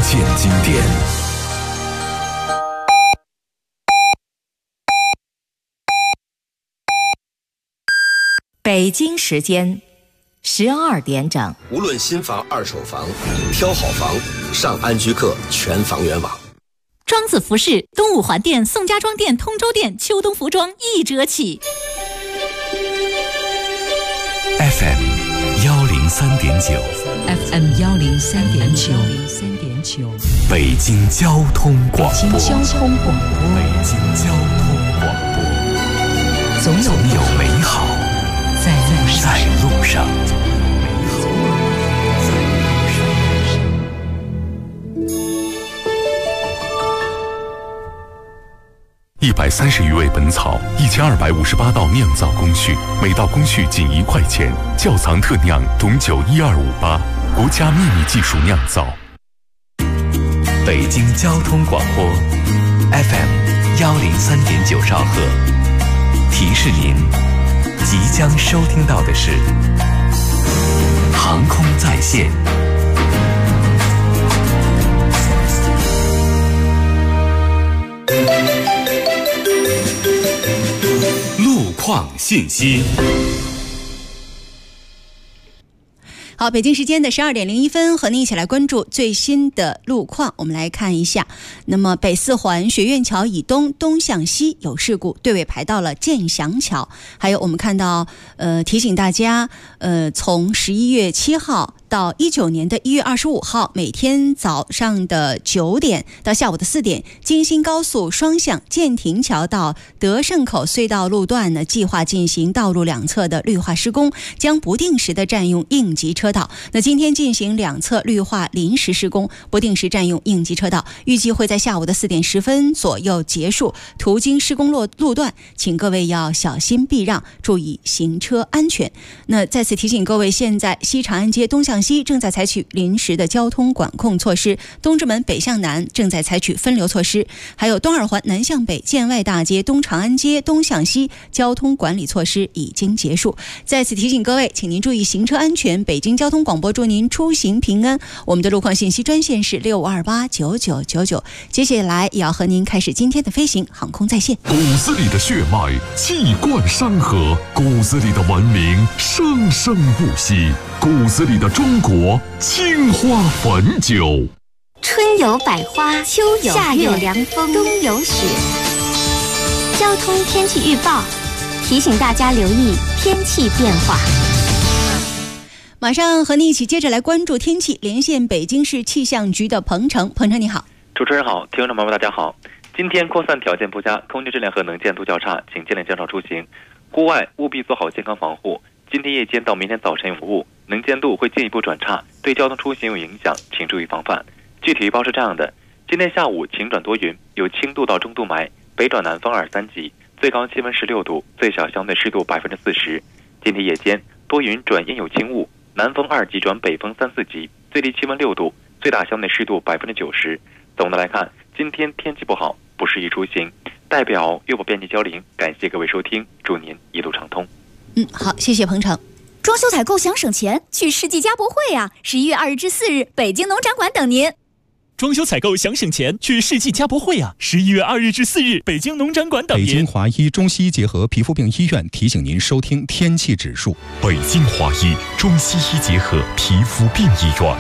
见经典。 北京时间12点整。 无论新房、二手房，挑好房，上安居客全房源网。 庄子服饰东五环店、宋家庄店、通州店秋冬服装1折起。 FM 103.9 FM 103.9 北京交通广播。 北京交通广播，总有美好在路上。 130余味本草，1258道酿造工序，每道工序仅1块钱。窖藏特酿董酒1258，国家秘密技术酿造。 北京交通广播 FM 103.9兆赫，提示您即将收听到的是航空在线。 路况信息。 好，北京时间的12点01分，和您一起来关注最新的路况。我们来看一下，那么北4环学院桥以东东向西有事故，队尾排到了建祥桥。还有我们看到，提醒大家，从11月7号到19年的1月25号，每天早上的9点到下午的4点，京新高速双向建亭桥到德胜口隧道路段呢，计划进行道路两侧的绿化施工，将不定时的占用应急车道。那今天进行两侧绿化临时施工，不定时占用应急车道，预计会在下午的4点10分左右结束。途经施工路段，请各位要小心避让，注意行车安全。那再次提醒各位，现在西长安街东向西正在采取临时的交通管控措施，东直门北向南正在采取分流措施，还有东二环南向北、建外大街、东长安街东向西交通管理措施已经结束。再次提醒各位，请您注意行车安全。北京交通广播祝您出行平安。我们的路况信息专线是65289999。接下来也要和您开始今天的飞行航空在线。 骨子里的血脉气贯山河，骨子里的文明生生不息，骨子里的中国青花汾酒。 春有百花，秋有夏有凉风，冬有雪。交通天气预报提醒大家留意天气变化。 马上和你一起接着来关注天气，连线北京市气象局的彭程。彭程你好。 主持人好，听众朋友们大家好。今天扩散条件不佳，空气质量和能见度较差，请尽量减少出行，户外务必做好健康防护。今天夜间到明天早晨有雾，能见度会进一步转差，对交通出行有影响，请注意防范。具体预报是这样的：今天下午晴转多云，有轻度到中度霾，北转南风2、3级，最高气温16度，最小相对湿度40%。今天夜间多云转阴有轻雾，南风2级转北风3、4级，最低气温6度，最大相对湿度90%。总的来看，今天天气不好，不适宜出行。代表粤播编辑焦玲，感谢各位收听，祝您一路畅通。 好，谢谢彭程。 装修采购想省钱，去世纪家博会啊！11月2日至4日，北京农展馆等您。 装修采购想省钱，去世纪家博会啊！11月2日至4日，北京农展馆等您。 北京华医中西医结合皮肤病医院提醒您收听天气指数。 北京华医中西医结合皮肤病医院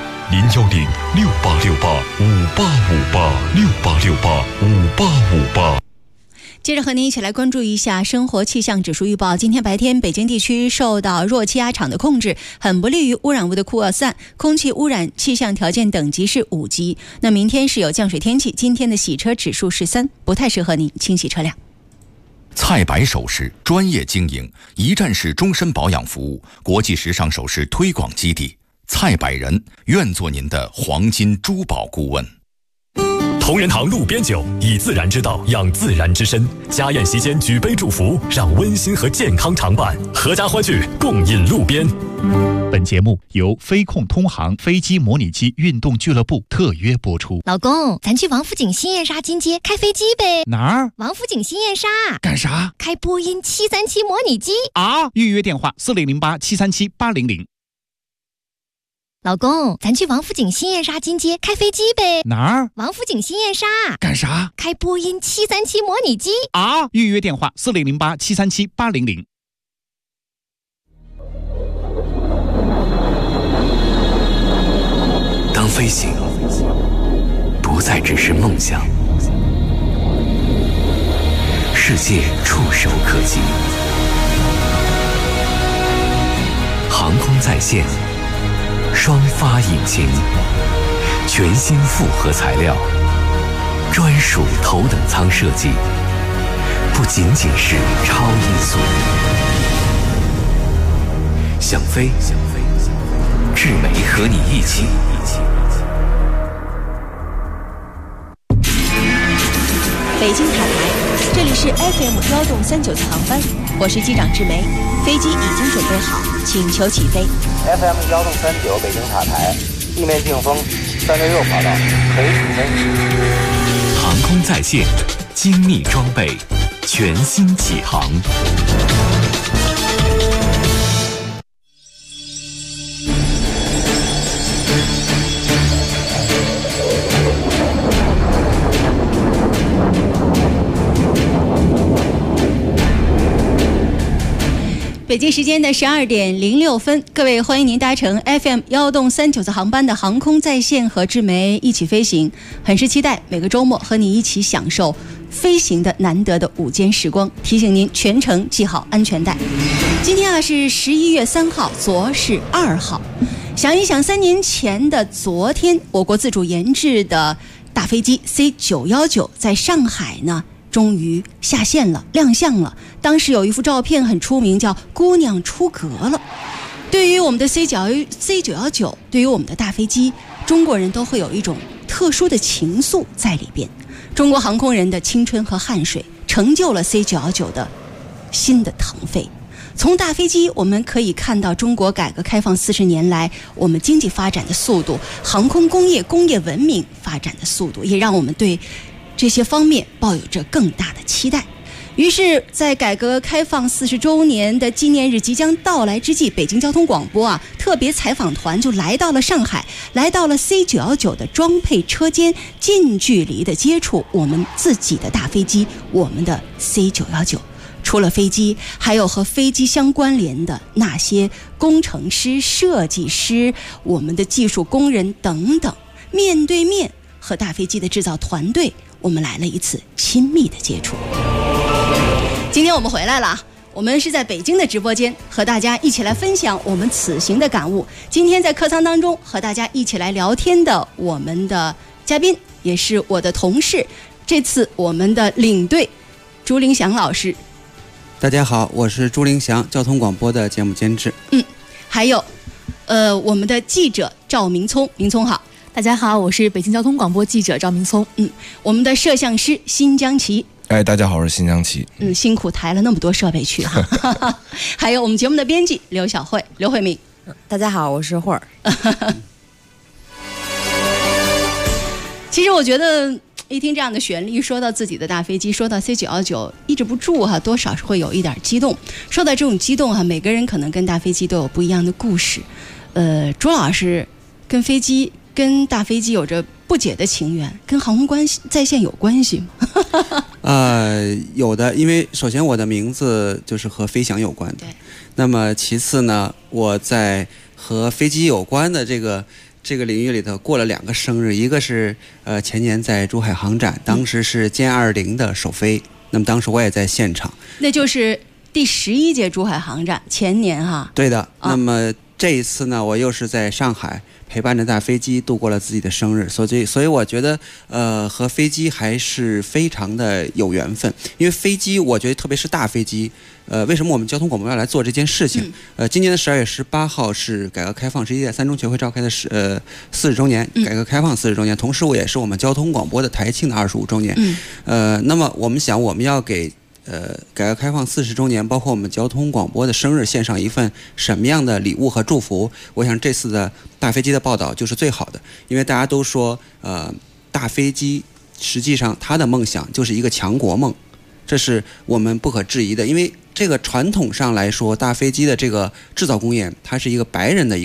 ，0106868585868 接着和您一起来关注一下生活气象指数预报。今天白天，北京地区受到弱气压场的控制，很不利于污染物的扩散，空气污染气象条件等级是5级。那明天是有降水天气，今天的洗车指数是3，不太适合您清洗车辆。 蔡白首饰专业经营，一站式终身保养服务，国际时尚首饰推广基地。蔡百人愿做您的黄金珠宝顾问。 同仁堂路边酒，以自然之道养自然之身。家宴席间举杯祝福，让温馨和健康常伴。合家欢聚，共饮路边。 本节目由飞控通航飞机模拟机运动俱乐部特约播出。 老公，咱去王府井新燕莎金街开飞机呗？ 哪儿？ 王府井新燕莎。 干啥？ 开波音737模拟机啊！预约电话4008737800。 老公，咱去王府井新燕莎金街开飞机呗。 哪儿？ 王府井新燕莎。 干啥？ 开波音737模拟机啊！预约电话4008-737-800。 当飞行不再只是梦想，世界触手可及，航空在线，双发引擎，全新复合材料，专属头等舱设计，不仅仅是超音速。想飞，智美和你一起。 北京塔台，这里是 FM1动39次航班，我是机长志梅，飞机已经准备好，请求起飞。 FM1动39北京塔台，地面净风366跑道，可以起飞。 航空在线，精密装备，全新起航。 北京时间的12点06分，各位欢迎您搭乘 FM1动39次航班的航空在线和志梅一起飞行，很是期待每个周末和你一起享受飞行的难得的午间时光。提醒您全程系好安全带。今天是11月3号，昨是2号。想一想，3年前的昨天，我国自主研制的大飞机 C919 在上海呢终于下线了，亮相了。当时有一幅照片很出名，叫姑娘出阁了。对于我们的 C919， 对于我们的大飞机，中国人都会有一种特殊的情愫在里边。中国航空人的青春和汗水成就了 C919 的新的腾飞。从大飞机我们可以看到中国改革开放40年来我们经济发展的速度，航空工业文明发展的速度，也让我们对这些方面抱有着更大的期待。于是在改革开放40周年的纪念日即将到来之际，北京交通广播特别采访团就来到了上海，来到了 C919 的装配车间，近距离的接触我们自己的大飞机，我们的 C919。除了飞机，还有和飞机相关联的那些工程师、设计师，我们的技术工人等等，面对面和大飞机的制造团队，我们来了一次亲密的接触。今天我们回来了，我们是在北京的直播间和大家一起来分享我们此行的感悟。今天在客舱当中和大家一起来聊天的我们的嘉宾也是我的同事，这次我们的领队朱凌祥老师。 大家好，我是朱凌祥，交通广播的节目监制。 还有我们的记者赵明聪，明聪好。 大家好，我是北京交通广播记者赵明聪。 我们的摄像师辛江奇。 大家好，我是辛江奇。 辛苦抬了那么多设备去哈。还有我们节目的编辑刘小慧、刘慧敏。 大家好，我是慧儿。 其实我觉得一听这样的旋律，说到自己的大飞机，说到 C919， 抑制不住多少是会有一点激动。说到这种激动每个人可能跟大飞机都有不一样的故事。朱老师跟大飞机有着不解的情缘，跟航空在线有关系吗？ 有的，因为首先我的名字就是和飞翔有关的。那么其次呢，我在和飞机有关的这个领域里头过了2个生日，一个是前年在珠海航展，当时是歼20的首飞，那么当时我也在现场。那就是第11届珠海航展前年哈。 对的。那么这一次呢，我又是在上海陪伴着大飞机度过了自己的生日，所以我觉得和飞机还是非常的有缘分。因为飞机我觉得特别是大飞机，为什么我们交通广播要来做这件事情？今年的12月18号是改革开放11届3中全会召开的40周年，改革开放40周年，同时也是我们交通广播的台庆的25周年。那么我们想我们要给改革开放40周年，包括我们交通广播的生日，献上一份什么样的礼物和祝福？我想这次的大飞机的报道就是最好的，因为大家都说，大飞机实际上它的梦想就是一个强国梦，这是我们不可质疑的。因为这个传统上来说，大飞机的这个制造工业，它是一个白人的一个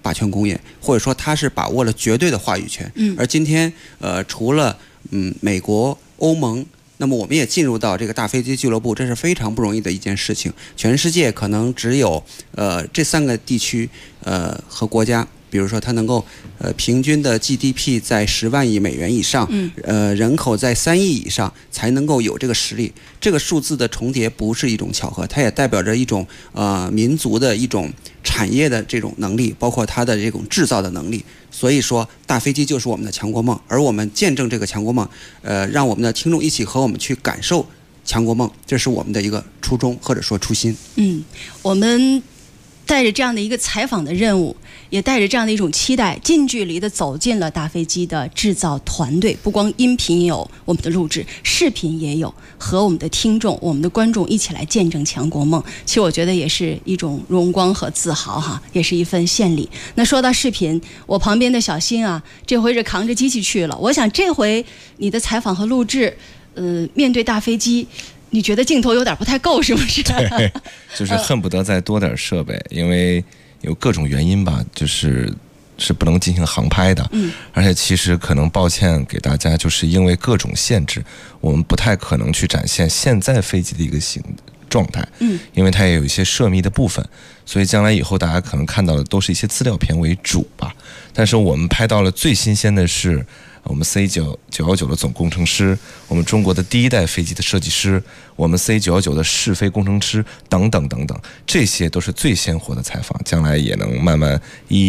霸权工业，或者说它是把握了绝对的话语权。而今天除了美国、欧盟，那么我们也进入到这个大飞机俱乐部，这是非常不容易的一件事情。全世界可能只有这3个地区和国家，比如说它能够平均的 GDP 在10万亿美元以上，人口在3亿以上，才能够有这个实力。这个数字的重叠不是一种巧合，它也代表着一种民族的一种产业的这种能力，包括它的这种制造的能力。所以说大飞机就是我们的强国梦，而我们见证这个强国梦，让我们的听众一起和我们去感受强国梦，这是我们的一个初衷或者说初心。 我们带着这样的一个采访的任务，也带着这样的一种期待，近距离的走进了大飞机的制造团队。不光音频有我们的录制，视频也有，和我们的听众、我们的观众一起来见证强国梦。其实我觉得也是一种荣光和自豪哈，也是一份献礼。那说到视频，我旁边的小新啊，这回是扛着机器去了。我想这回你的采访和录制，面对大飞机，你觉得镜头有点不太够，是不是？ 对，就是恨不得再多点设备，因为有各种原因吧，是不能进行航拍的。而且其实可能抱歉给大家，就是因为各种限制，我们不太可能去展现现在飞机的一个状态。因为它也有一些涉密的部分，所以将来以后大家可能看到的都是一些资料片为主吧。但是我们拍到了最新鲜的是我们 C919的总工程师，我们中国的第1代飞机的设计师，我们 C919的试飞工程师等等等等，这些都是最鲜活的采访，将来也能慢慢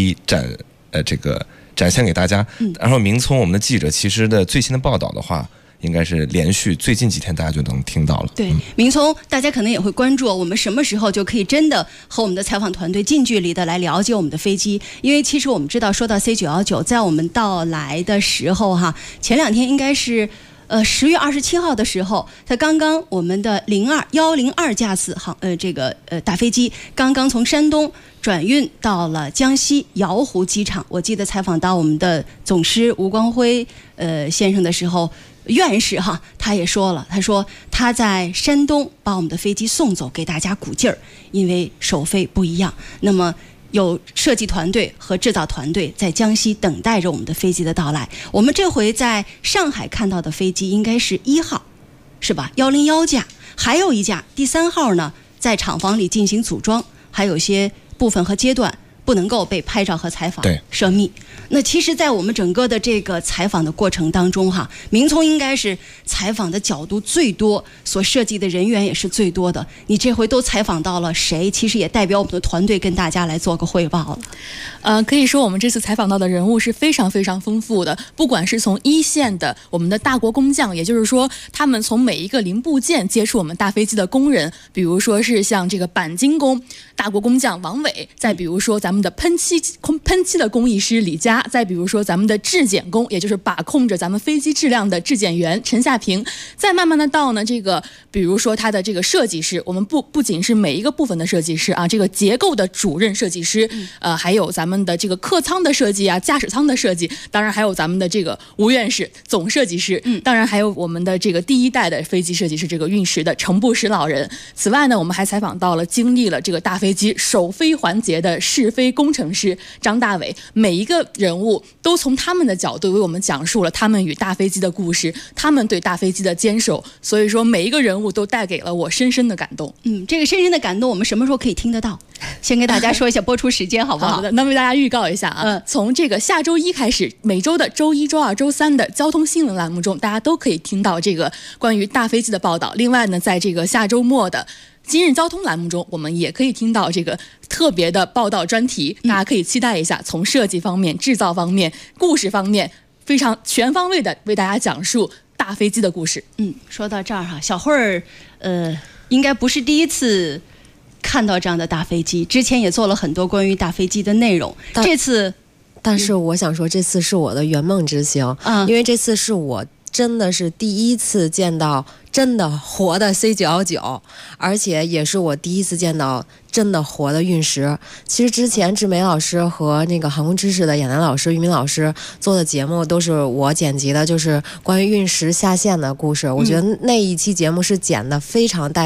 展现给大家。然后明聪我们的记者其实的最新的报道的话，应该是连续最近几天大家就能听到了。 对，明聪大家可能也会关注我们什么时候就可以真的和我们的采访团队近距离的来了解我们的飞机。因为其实我们知道，说到 C919， 在我们到来的时候哈，前2天应该是10月27号的时候，它刚刚我们的102架次大飞机刚刚从山东转运到了江西瑶湖机场。我记得采访到我们的总师吴光辉先生的时候，院士哈，他也说了，他说他在山东把我们的飞机送走，给大家鼓劲儿，因为首飞不一样。那么有设计团队和制造团队在江西等待着我们的飞机的到来。我们这回在上海看到的飞机应该是1号，是吧？101架，还有一架第3号呢，在厂房里进行组装，还有些部分和阶段不能够被拍照和采访，涉密。那其实在我们整个的这个采访的过程当中哈，明聪应该是采访的角度最多，所涉及的人员也是最多的。你这回都采访到了谁？其实也代表我们的团队跟大家来做个汇报了。 可以说我们这次采访到的人物是非常非常丰富的，不管是从一线的我们的大国工匠，也就是说他们从每一个零部件接触我们大飞机的工人，比如说是像这个钣金工大国工匠王伟，再比如说咱们的喷漆的工艺师李佳，再比如说咱们的质检工，也就是把控着咱们飞机质量的质检员陈夏平，再慢慢的到呢这个比如说他的这个设计师，我们不仅是每一个部分的设计师啊，这个结构的主任设计师，还有咱们的这个客舱的设计啊，驾驶舱的设计，当然还有咱们的这个吴院士总设计师，当然还有我们的这个第1代的飞机设计师这个运石的程步石老人。此外呢，我们还采访到了经历了这个大飞机首飞环节的试飞工程师张大伟，每一个人物都从他们的角度为我们讲述了他们与大飞机的故事，他们对大飞机的坚守，所以说每一个人物都带给了我深深的感动。 这个深深的感动我们什么时候可以听得到？先给大家说一下播出时间好不好？ 好的，那为大家预告一下啊，从这个下周1开始，每周的周1、周2、周3的交通新闻栏目中，大家都可以听到这个关于大飞机的报道。另外呢，在这个下周末的今日交通栏目中，我们也可以听到这个特别的报道专题，大家可以期待一下，从设计方面、制造方面、故事方面，非常全方位的为大家讲述大飞机的故事。 说到这儿哈，小慧儿应该不是第一次看到这样的大飞机，之前也做了很多关于大飞机的内容。这次， 但是我想说，这次是我的圆梦之行，因为这次是我真的是第一次见到真的活的 C919， 而且也是我第一次见到真的活的运石。其实之前志梅老师和那个航空知识的亚楠老师、俞敏老师做的节目都是我剪辑的，就是关于运石下线的故事。我觉得那一期节目是剪的非常带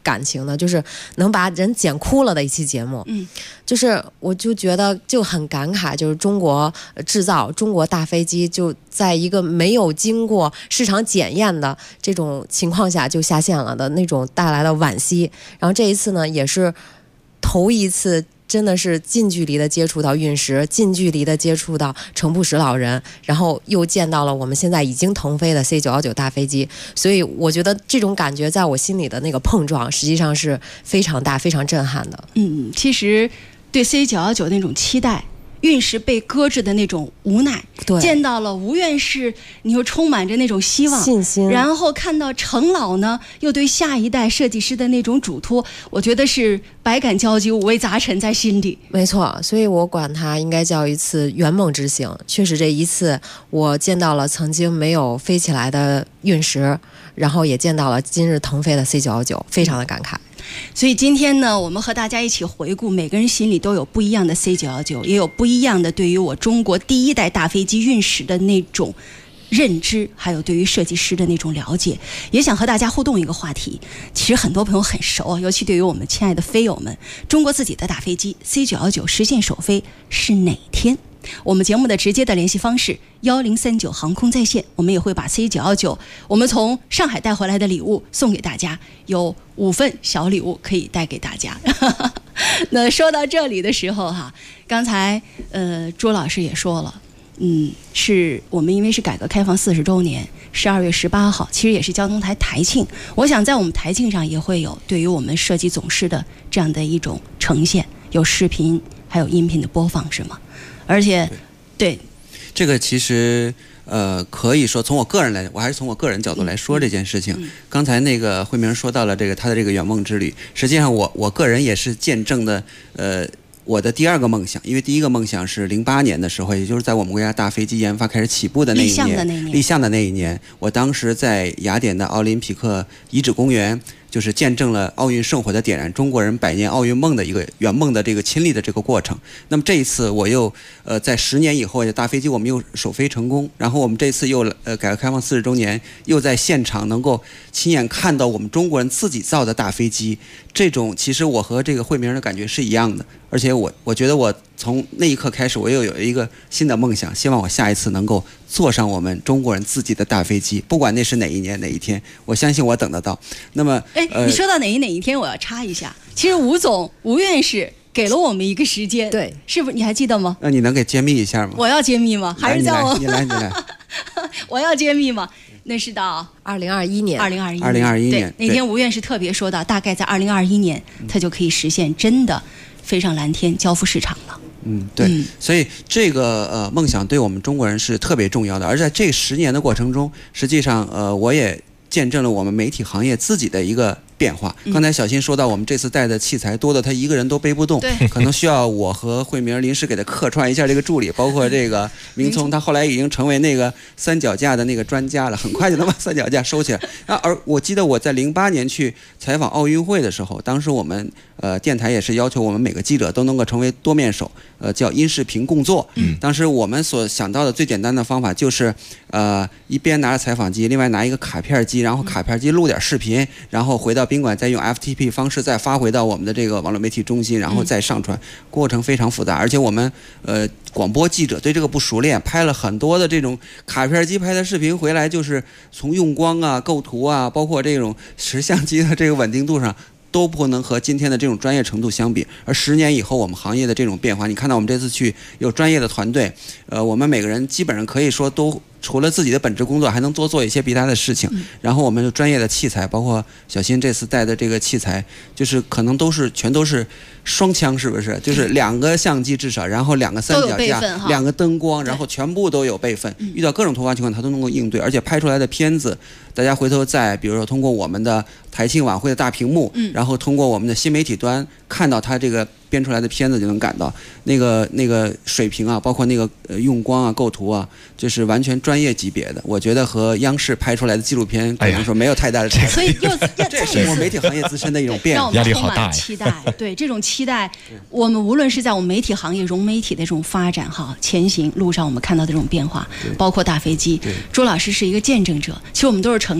感情的，就是能把人剪哭了的一期节目。就是我就觉得就很感慨，就是中国制造中国大飞机就在一个没有经过市场检验的这种情况下就下线了的那种带来的惋惜。然后这一次呢，也是头一次真的是近距离的接触到运十，近距离的接触到程不识老人，然后又见到了我们现在已经腾飞的 C919 大飞机，所以我觉得这种感觉在我心里的那个碰撞实际上是非常大非常震撼的。 其实对 C919 那种期待，运十被搁置的那种无奈，见到了吴院士，你又充满着那种希望信心， 然后看到程老呢，又对下一代设计师的那种嘱托，我觉得是百感交集，五味杂陈在心里。 没错，所以我管它应该叫一次圆梦之行。确实这一次我见到了曾经没有飞起来的运十，然后也见到了今日腾飞的 C919， 非常的感慨。 所以今天呢，我们和大家一起回顾，每个人心里都有不一样的 C919， 也有不一样的对于我中国第一代大飞机运十的那种认知，还有对于设计师的那种了解。也想和大家互动一个话题，其实很多朋友很熟啊，尤其对于我们亲爱的飞友们，中国自己的大飞机 C919 实现首飞是哪天？我们节目的直接的联系方式1039航空在线，我们也会把 C919 我们从上海带回来的礼物送给大家，有5份小礼物可以带给大家。那说到这里的时候哈，刚才朱老师也说了，是我们因为是改革开放40周年，12月18号，其实也是交通台台庆。我想在我们台庆上也会有对于我们设计总师的这样的一种呈现，有视频还有音频的播放，是吗？而且，对这个其实可以说从我个人来，我还是从我个人角度来说这件事情。刚才那个慧明说到了这个他的这个圆梦之旅，实际上我个人也是见证的我的第二个梦想，因为第一个梦想是08年的时候，也就是在我们国家大飞机研发开始起步的那一年，立项的那一年，我当时在雅典的奥林匹克遗址公园，就是见证了奥运圣火的点燃，中国人100年奥运梦的一个圆梦的这个亲历的这个过程。那么这一次我又在10年以后，大飞机我们又首飞成功，然后我们这次又改革开放40周年，又在现场能够亲眼看到我们中国人自己造的大飞机，这种其实我和这个慧明的感觉是一样的。而且我觉得我从那一刻开始，我又有一个新的梦想，希望我下一次能够坐上我们中国人自己的大飞机，不管那是哪一年哪一天，我相信我等得到。那么， 你说到哪一天，我要插一下，其实吴院士给了我们一个时间， 对， 是不是你还记得吗？ 那你能给揭秘一下吗？ 我要揭秘吗？还是叫我？ 你来， 我要揭秘吗？那是到 2021年。 2021年， 对，那天吴院士特别说到，大概在2021年，它就可以实现真的飞上蓝天，交付市场了。 对，所以这个梦想对我们中国人是特别重要的。而在这10年的过程中，实际上我也见证了我们媒体行业自己的一个变化。刚才小新说到，我们这次带的器材多的他一个人都背不动，可能需要我和慧明临时给他客串一下这个助理，包括这个明聪，他后来已经成为那个三脚架的那个专家了，很快就能把三脚架收起来。而我记得我在08年去采访奥运会的时候，当时我们电台也是要求我们每个记者都能够成为多面手，叫音视频共作。当时我们所想到的最简单的方法就是一边拿着采访机，另外拿一个卡片机，然后卡片机录点视频，然后回到宾馆再用 FTP 方式再发回到我们的这个网络媒体中心，然后再上传，过程非常复杂。而且我们广播记者对这个不熟练，拍了很多的这种卡片机拍的视频回来，就是从用光啊、构图啊，包括这种持相机的这个稳定度上，都不能和今天的这种专业程度相比。而10年以后我们行业的这种变化，你看到我们这次去有专业的团队，我们每个人基本上可以说都除了自己的本职工作，还能多做一些其他的事情。然后我们有专业的器材，包括小新这次带的这个器材，就是可能全都是双枪，是不是？就是2个相机至少，然后2个三脚架，2个灯光，然后全部都有备份，遇到各种突发情况它都能够应对。而且拍出来的片子，大家回头再比如说通过我们的台庆晚会的大屏幕，然后通过我们的新媒体端看到它这个编出来的片子，就能感到那个水平啊，包括那个用光啊、构图啊，就是完全专业级别的。我觉得和央视拍出来的纪录片可能说没有太大的差别。 所以这是我媒体行业自身的一种变化， 压力好大呀！期待，对这种期待，我们无论是在我们媒体行业融媒体的这种发展前行路上，我们看到的这种变化，包括大飞机。朱老师是一个见证者，其实我们都是成长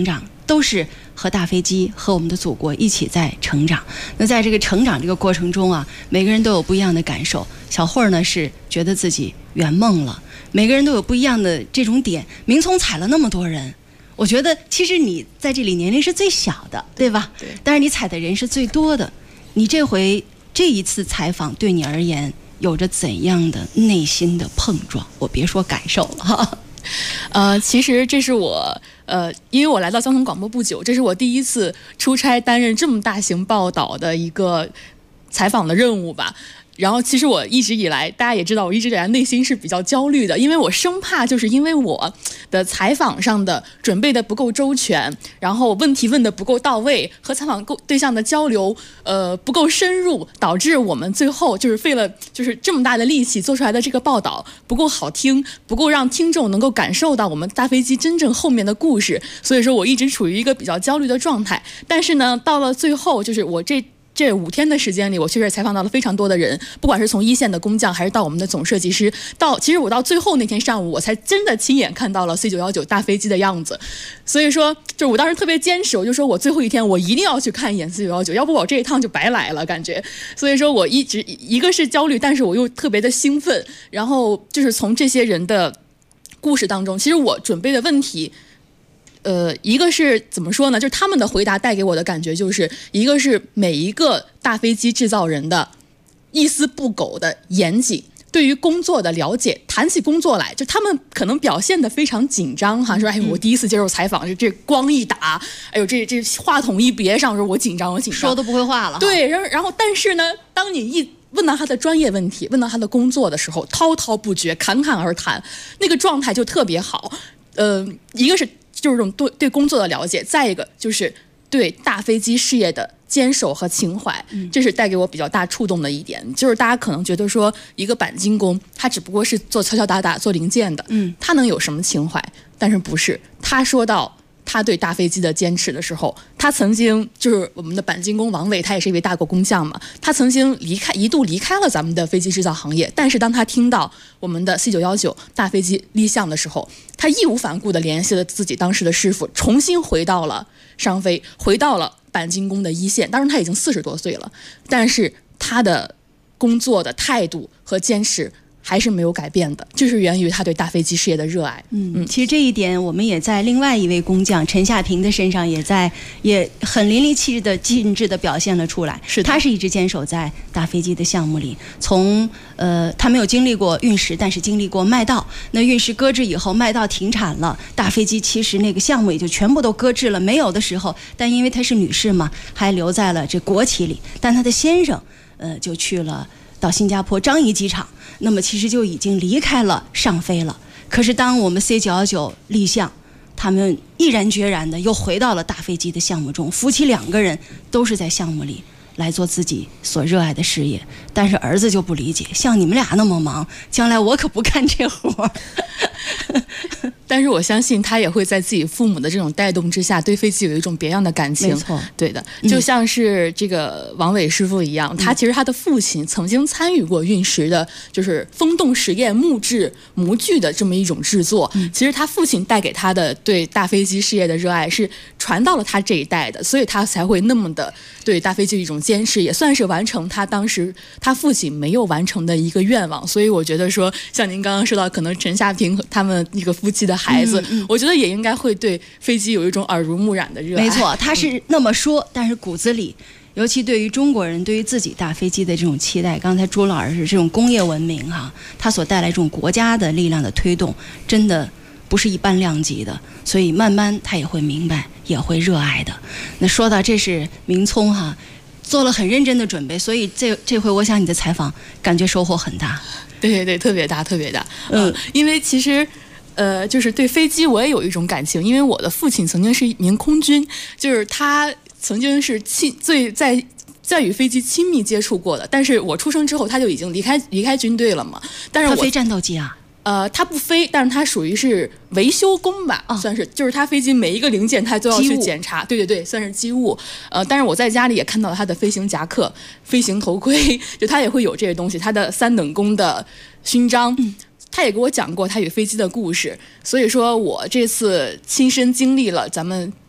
都是和大飞机和我们的祖国一起在成长。那在这个成长这个过程中啊，每个人都有不一样的感受。小慧呢是觉得自己圆梦了，每个人都有不一样的这种点。明聪踩了那么多人，我觉得其实你在这里年龄是最小的，对吧？对。但是你踩的人是最多的。你这一次采访对你而言有着怎样的内心的碰撞？我别说感受了哈。 其实这是我因为我来到交通广播不久，这是我第一次出差担任这么大型报道的一个采访的任务吧。然后其实我一直以来，大家也知道，我一直以来内心是比较焦虑的，因为我生怕就是因为我的采访上的准备的不够周全，然后问题问的不够到位，和采访对象的交流不够深入，导致我们最后就是费了就是这么大的力气做出来的这个报道不够好听，不够让听众能够感受到我们大飞机真正后面的故事。所以说我一直处于一个比较焦虑的状态。但是呢，到了最后，就是我这5天的时间里，我确实采访到了非常多的人，不管是从一线的工匠，还是到我们的总设计师，其实我到最后那天上午，我才真的亲眼看到了 C919 大飞机的样子。所以说，就是我当时特别坚持，我就说我最后一天我一定要去看一眼 C919，要不我这一趟就白来了感觉。所以说我一个是焦虑，但是我又特别的兴奋。然后就是从这些人的故事当中，其实我准备的问题。一个是怎么说呢？就是他们的回答带给我的感觉，就是一个是每一个大飞机制造人的一丝不苟的严谨，对于工作的了解。谈起工作来，就他们可能表现得非常紧张哈，说哎，我第一次接受采访，这光一打，哎呦，这话筒一别上，说我紧张， 说都不会话了。 对，然后但是呢，当你一问到他的专业问题，问到他的工作的时候，滔滔不绝，侃侃而谈，那个状态就特别好。一个是就是这种对工作的了解，再一个就是对大飞机事业的坚守和情怀，这是带给我比较大触动的一点。就是大家可能觉得说，一个钣金工他只不过是做敲敲打打做零件的，他能有什么情怀？但是不是，他说到他对大飞机的坚持的时候，他曾经就是我们的钣金工王伟，他也是一位大国工匠嘛，他曾经一度离开了咱们的飞机制造行业，但是当他听到我们的 C919 大飞机立项的时候，他义无反顾地联系了自己当时的师傅，重新回到了商飞，回到了钣金工的一线。当然他已经40多岁了，但是他的工作的态度和坚持还是没有改变的，就是源于他对大飞机事业的热爱。 其实这一点我们也在另外一位工匠陈夏平的身上也很淋漓尽致的表现了出来。他是一直坚守在大飞机的项目里，从他没有经历过运十，但是经历过麦道。那运十搁置以后，麦道停产了，大飞机其实那个项目也就全部都搁置了。没有的时候，但因为她是女士嘛，还留在了这国企里。但她的先生就去了到新加坡樟宜机场，那么其实就已经离开了上飞了。可是当我们 C919 立项，他们毅然决然的又回到了大飞机的项目中，夫妻2个人都是在项目里来做自己所热爱的事业。但是儿子就不理解，像你们俩那么忙，将来我可不干这活但是我相信他也会在自己父母的这种带动之下，对飞机有一种别样的感情。 没错， 对的，就像是这个王伟师傅一样，其实他的父亲曾经参与过运十的，就是风洞实验木质模具的这么一种制作。其实他父亲带给他的对大飞机事业的热爱是传到了他这一代的，所以他才会那么的对大飞机一种坚持，也算是完成他当时他父亲没有完成的一个愿望。所以我觉得说，像您刚刚说到，可能陈夏平和他们一个夫妻的孩子，我觉得也应该会对飞机有一种耳濡目染的热爱。 没错，他是那么说，但是骨子里，尤其对于中国人对于自己大飞机的这种期待，刚才朱老师这种工业文明它所带来这种国家的力量的推动，真的不是一般量级的。所以慢慢他也会明白，也会热爱的。那说到这是明聪做了很认真的准备，所以这回我想你的采访感觉收获很大。 对对，特别大，特别大。因为其实就是对飞机我也有一种感情，因为我的父亲曾经是一名空军，就是他曾经是在与飞机亲密接触过的，但是我出生之后他就已经离开军队了嘛。但是他飞战斗机啊？ 他不飞，但是他属于是维修工吧，算是，就是他飞机每一个零件他都要去检查，对，算是机务。但是我在家里也看到了他的飞行夹克、飞行头盔，就他也会有这些东西，他的3等功的勋章。他也给我讲过他与飞机的故事，所以说我这次亲身经历了咱们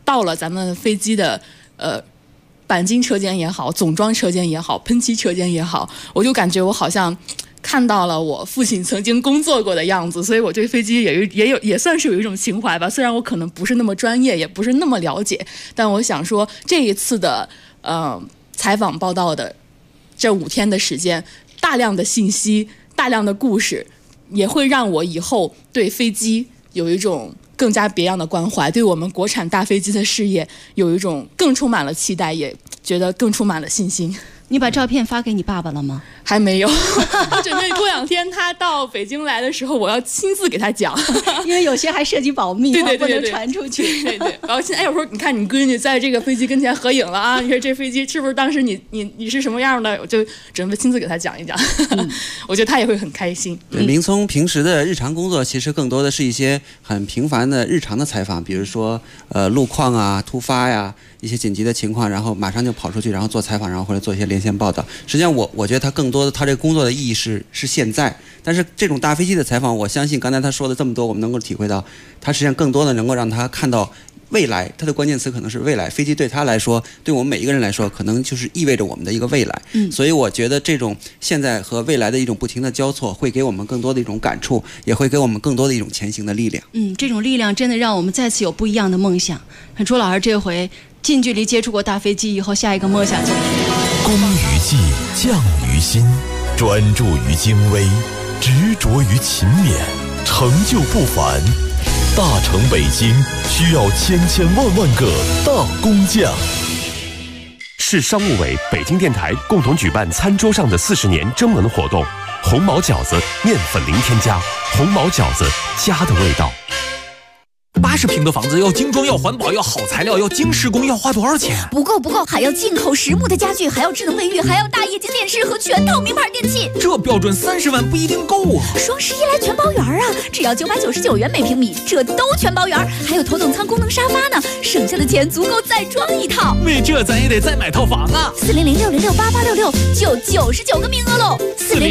到了咱们飞机的钣金车间也好，总装车间也好，喷漆车间也好，我就感觉我好像看到了我父亲曾经工作过的样子，所以我对飞机也算是有一种情怀吧。虽然我可能不是那么专业，也不是那么了解，但我想说这一次的采访报道的这5天的时间，大量的信息，大量的故事，也会让我以后对飞机有一种更加别样的关怀，对我们国产大飞机的事业有一种更充满了期待，也觉得更充满了信心。 你把照片发给你爸爸了吗？ 还没有，我准备过2天他到北京来的时候，我要亲自给他讲， 因为有些还涉及保密， 对， 不能传出去。 对。然后现在有时候你看你闺女在这个飞机跟前合影了啊，你说这飞机是不是当时你是什么样的？我就准备亲自给他讲一讲，我觉得他也会很开心。 对，明聪平时的日常工作其实更多的是一些很平凡的日常的采访，比如说路况啊、突发呀、一些紧急的情况，然后马上就跑出去，然后做采访，然后或者做一些连线报道。实际上我觉得他更多的他这个工作的意义是现在，但是这种大飞机的采访，我相信刚才他说的这么多，我们能够体会到，他实际上更多的能够让他看到未来，他的关键词可能是未来。飞机对他来说，对我们每一个人来说，可能就是意味着我们的一个未来。所以我觉得这种现在和未来的一种不停的交错，会给我们更多的一种感触，也会给我们更多的一种前行的力量。 这种力量真的让我们再次有不一样的梦想。朱老师这回近距离接触过大飞机以后，下一个梦想就是工于技，匠于心，专注于精微，执着于勤勉，成就不凡。大成北京需要千万个大工匠。 市商务委、北京电台共同举办餐桌上的40年征文活动，红毛饺子面粉零添加，红毛饺子家的味道。 80平的房子要精装，要环保，要好材料，要精施工，要花多少钱？ 不够，还要进口实木的家具，还要智能卫浴，还要大液晶电视和全套名牌电器。 这标准30万不一定够啊！ 双11来全包圆啊，只要999元每平米，这都全包圆，还有头等舱功能沙发呢，省下的钱足够再装一套。 为这咱也得再买套房啊 ！400-606-8866就99个名额喽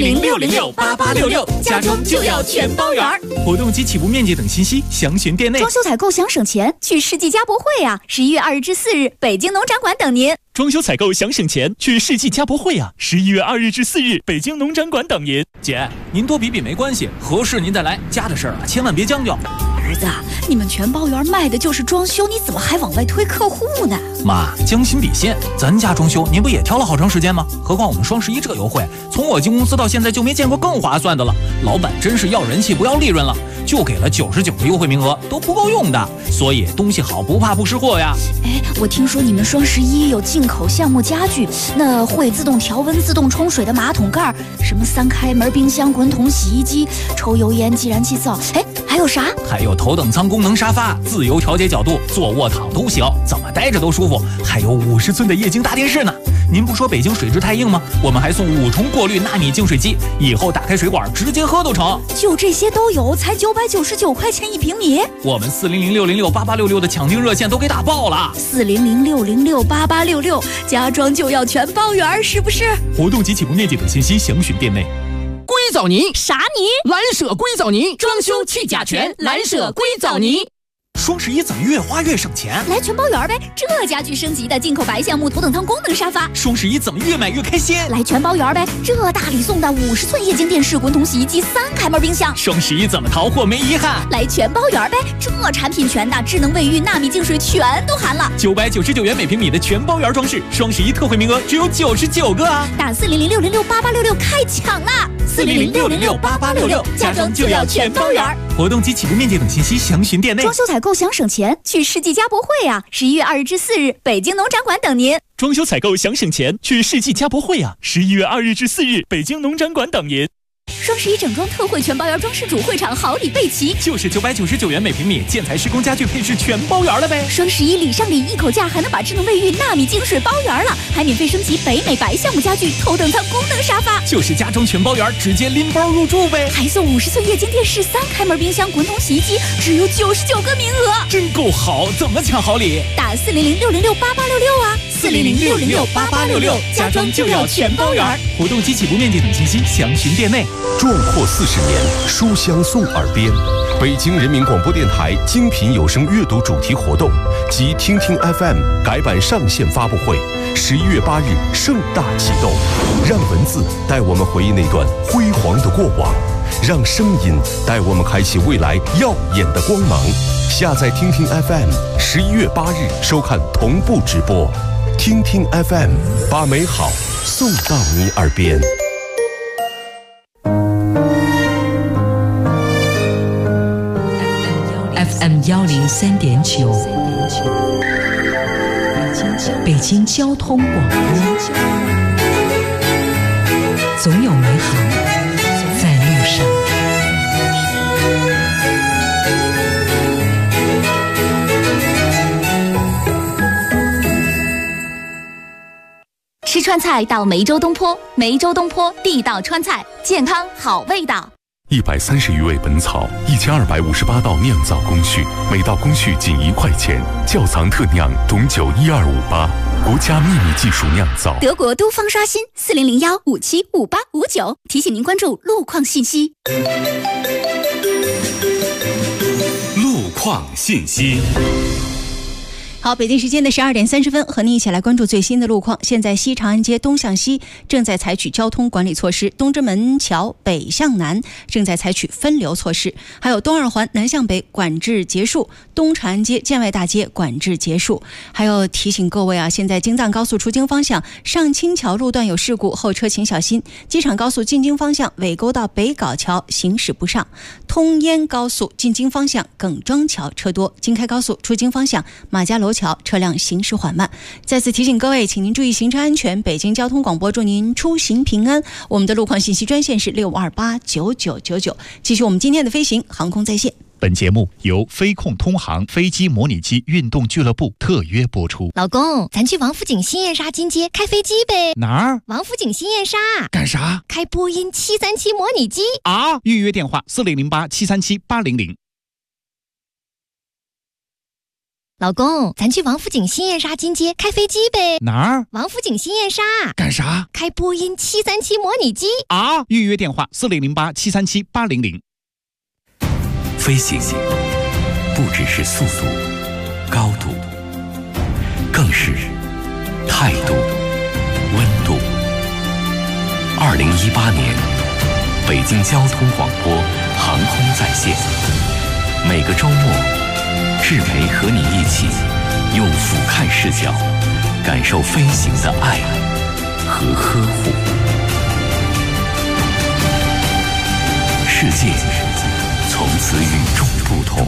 ！400-606-8866，家装就要全包圆。 活动及起步面积等信息详询店内。 装修采购想省钱，去世纪家博会啊！11月2日至4日，北京农展馆等您。 装修采购想省钱，去世纪家博会啊！11月2日至4日，北京农展馆等您。 姐，您多比比没关系，合适您再来。家的事儿啊，千万别将就。 儿子，你们全包圆卖的就是装修，你怎么还往外推客户呢？ 妈，将心比心，咱家装修您不也挑了好长时间吗？何况我们双11这优惠，从我进公司到现在就没见过更划算的了。老板真是要人气不要利润了，就给了99个优惠名额，都不够用的。所以东西好不怕不识货呀。 我听说你们双11有进口橡木家具，那会自动调温、自动冲水的马桶盖，什么3开门冰箱、滚筒洗衣机、抽油烟计燃器灶，还有啥？ 还有头等舱功能沙发，自由调节角度，坐卧躺都行，怎么待着都舒服。还有50寸的液晶大电视呢。您不说北京水质太硬吗？我们还送5重过滤纳米净水机，以后打开水管直接喝都成。 就这些都有，才999块钱1平米。 我们400-606-8866的抢订热线都给打爆了。 400-606-8866，家装就要全包圆，是不是？ 活动及起步面积等信息详询店内。 硅藻泥啥泥？ 蓝舍硅藻泥，装修去甲醛，蓝舍硅藻泥。双11怎么越花越省钱？ 来全包圆呗！这家具升级的进口白橡木头等舱功能沙发。 双11怎么越买越开心？ 来全包圆呗！这大礼送的50寸液晶电视、滚筒洗衣机、3开门冰箱。 双11怎么淘货没遗憾？ 来全包圆呗！这产品全的，智能卫浴、纳米净水全都含了。 999元每平米的全包圆装饰，双11特惠名额只有99个啊！ 打400-606-8866开抢啦！400-606-8866，家装就要全包圆。 活动及起步面积等信息详询店内。 装修采购想省钱，去世纪家博会啊！11月2日至4日，北京农展馆等您。 装修采购想省钱，去世纪家博会啊！11月2日至4日，北京农展馆等您。 双11整装特惠全包圆装饰主会场好礼备齐， 就是999元每平米，建材施工家具配饰全包圆了呗。 双11礼上礼，一口价还能把智能卫浴、纳米净水包圆了，还免费升级北美白橡木家具、头等舱功能沙发， 就是家装全包圆，直接拎包入住呗。 还送50寸液晶电视、3开门冰箱、滚筒洗衣机，只有99个名额， 真够好！怎么抢好礼？ 打400-606-8866啊！400-606-8866，家装就要全包圆。 活动及起步面积等信息详询店内。 壮阔40年，书香送耳边。北京人民广播电台精品有声阅读主题活动及听听 FM 改版上线发布会，11月8日盛大启动。让文字带我们回忆那段辉煌的过往，让声音带我们开启未来耀眼的光芒。下载听听 FM，11月8日收看同步直播。听听 FM， 把美好送到你耳边。 FM 103.9，北京交通广播，总有美好在路上。 吃川菜到梅州东坡，梅州东坡地道川菜，健康好味道。 130余味本草，1258道酿造工序，每道工序仅1块钱。窖藏特酿董酒12588，国家秘密技术酿造。 德国都方刷新4001575859，提醒您关注路况信息。 路况信息。 好，北京时间的12点30分，和您一起来关注最新的路况。现在西长安街东向西正在采取交通管理措施，东直门桥北向南正在采取分流措施，还有东二环南向北管制结束，东长安街建外大街管制结束。还有提醒各位啊，现在京藏高速出京方向上清桥路段有事故，后车请小心。机场高速进京方向尾沟到北碕桥行驶不上，通燕高速进京方向耿庄桥车多，京开高速出京方向马家楼桥车辆行驶缓慢。再次提醒各位，请您注意行车安全。北京交通广播祝您出行平安。我们的路况信息专线是65289999。继续我们今天的飞行航空在线。 本节目由飞控通航飞机模拟机运动俱乐部特约播出。 老公，咱去王府井新燕莎金街开飞机呗？ 哪儿？ 王府井新燕莎。 干啥？ 开波音737模拟机啊！预约电话4008737800。 老公，咱去王府井新燕莎金街开飞机呗？ 哪儿？ 王府井新燕莎。 干啥？ 开波音737模拟机啊！预约电话4008737800。 飞行不只是速度、高度，更是态度、温度。2018年，北京交通广播航空在线，每个周末，志培和你一起用俯瞰视角，感受飞行的爱和呵护。世界从此与众不同。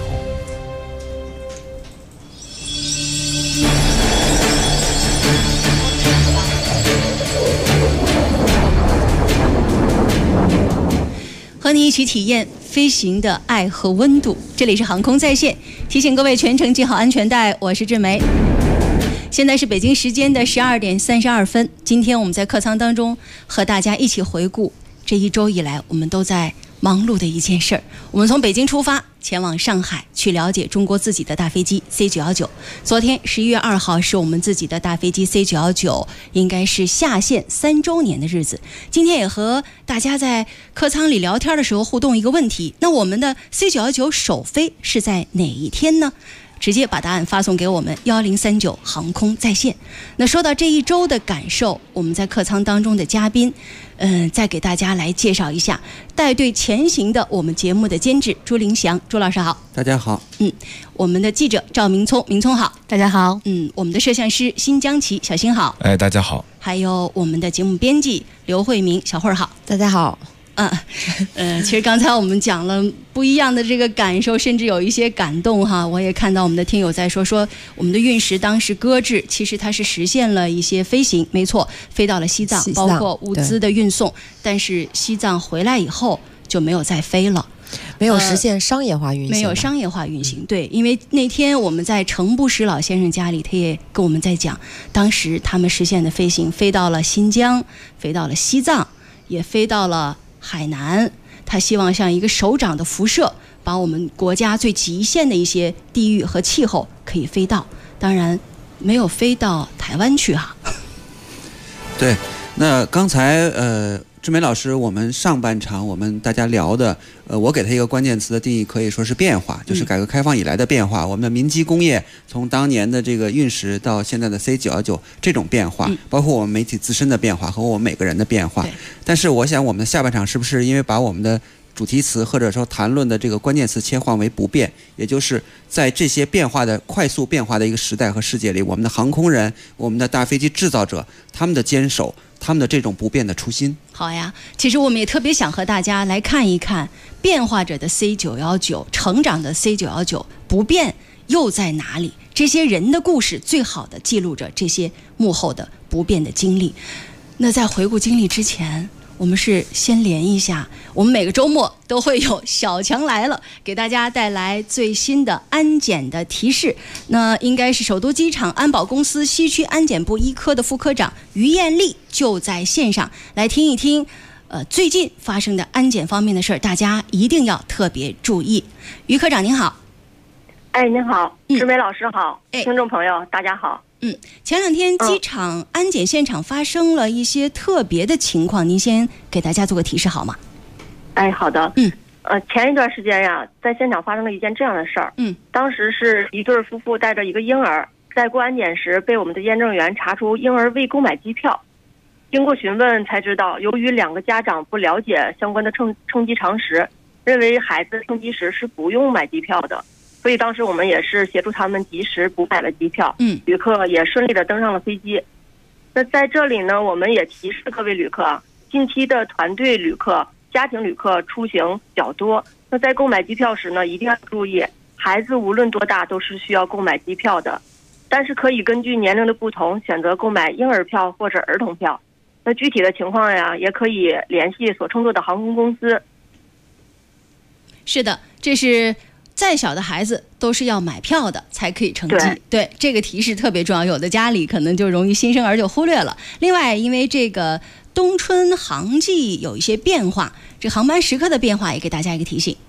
和你一起体验飞行的爱和温度。这里是航空在线，提醒各位全程系好安全带。我是志梅。现在是北京时间的12点32分。今天我们在客舱当中和大家一起回顾这一周以来我们都在忙碌的一件事儿。我们从北京出发，前往上海去了解中国自己的大飞机 C919。昨天11月2号是我们自己的大飞机 C919 应该是下线3周年的日子。今天也和大家在客舱里聊天的时候互动一个问题，那我们的 C919 首飞是在哪一天呢？直接把答案发送给我们1039航空在线。那说到这一周的感受，我们在客舱当中的嘉宾再给大家来介绍一下带队前行的我们节目的监制朱林祥。朱老师好。 大家好。 我们的记者赵明聪，明聪好。 大家好。 我们的摄像师辛江琪，小辛好。 哎，大家好。 还有我们的节目编辑刘慧明，小慧好。 大家好。 其实刚才我们讲了不一样的这个感受，甚至有一些感动哈。我也看到我们的听友在说我们的运十当时搁置，其实它是实现了一些飞行，没错，飞到了西藏，包括物资的运送，但是西藏回来以后就没有再飞了。 没有实现商业化运行， 没有商业化运行，对，因为那天我们在程不识老先生家里，他也跟我们在讲，当时他们实现的飞行，飞到了新疆，飞到了西藏，也飞到了海南。他希望像一个手掌的辐射，把我们国家最极限的一些地域和气候可以飞到，当然没有飞到台湾去哈。 对，那刚才志梅老师，我们上半场我们大家聊的，我给他一个关键词的定义，可以说是变化，就是改革开放以来的变化。我们的民机工业从当年的这个运十到现在的 C919这种变化，包括我们媒体自身的变化和我们每个人的变化。但是我想我们的下半场是不是因为把我们的主题词或者说谈论的这个关键词切换为不变，也就是在这些变化的快速变化的一个时代和世界里，我们的航空人、我们的大飞机制造者，他们的坚守，他们的这种不变的初心。 好呀，其实我们也特别想和大家来看一看变化着的 C919，成长的 C919，不变又在哪里？这些人的故事最好的记录着这些幕后的不变的经历。那在回顾经历之前，我们是先连一下，我们每个周末都会有小强来了，给大家带来最新的安检的提示。那应该是首都机场安保公司西区安检部一科的副科长于艳丽就在线上，来听一听最近发生的安检方面的事儿，大家一定要特别注意。于科长您好。 您好，志梅老师好，听众朋友大家好。 前两天机场安检现场发生了一些特别的情况，您先给大家做个提示好吗？ 好的。前一段时间呀，在现场发生了一件这样的事儿。当时是一对夫妇带着一个婴儿，在过安检时被我们的验证员查出婴儿未购买机票。经过询问才知道，由于两个家长不了解相关的乘机常识，认为孩子乘机时是不用买机票的。所以当时我们也是协助他们及时补买了机票，旅客也顺利的登上了飞机。那在这里呢，我们也提示各位旅客啊，近期的团队旅客、家庭旅客出行较多，那在购买机票时呢，一定要注意，孩子无论多大都是需要购买机票的，但是可以根据年龄的不同选择购买婴儿票或者儿童票。那具体的情况呀，也可以联系所乘坐的航空公司。 是的，这是再小的孩子都是要买票的才可以乘机。对，这个提示特别重要，有的家里可能就容易新生儿就忽略了。另外，因为这个冬春航季有一些变化，这航班时刻的变化也给大家一个提醒。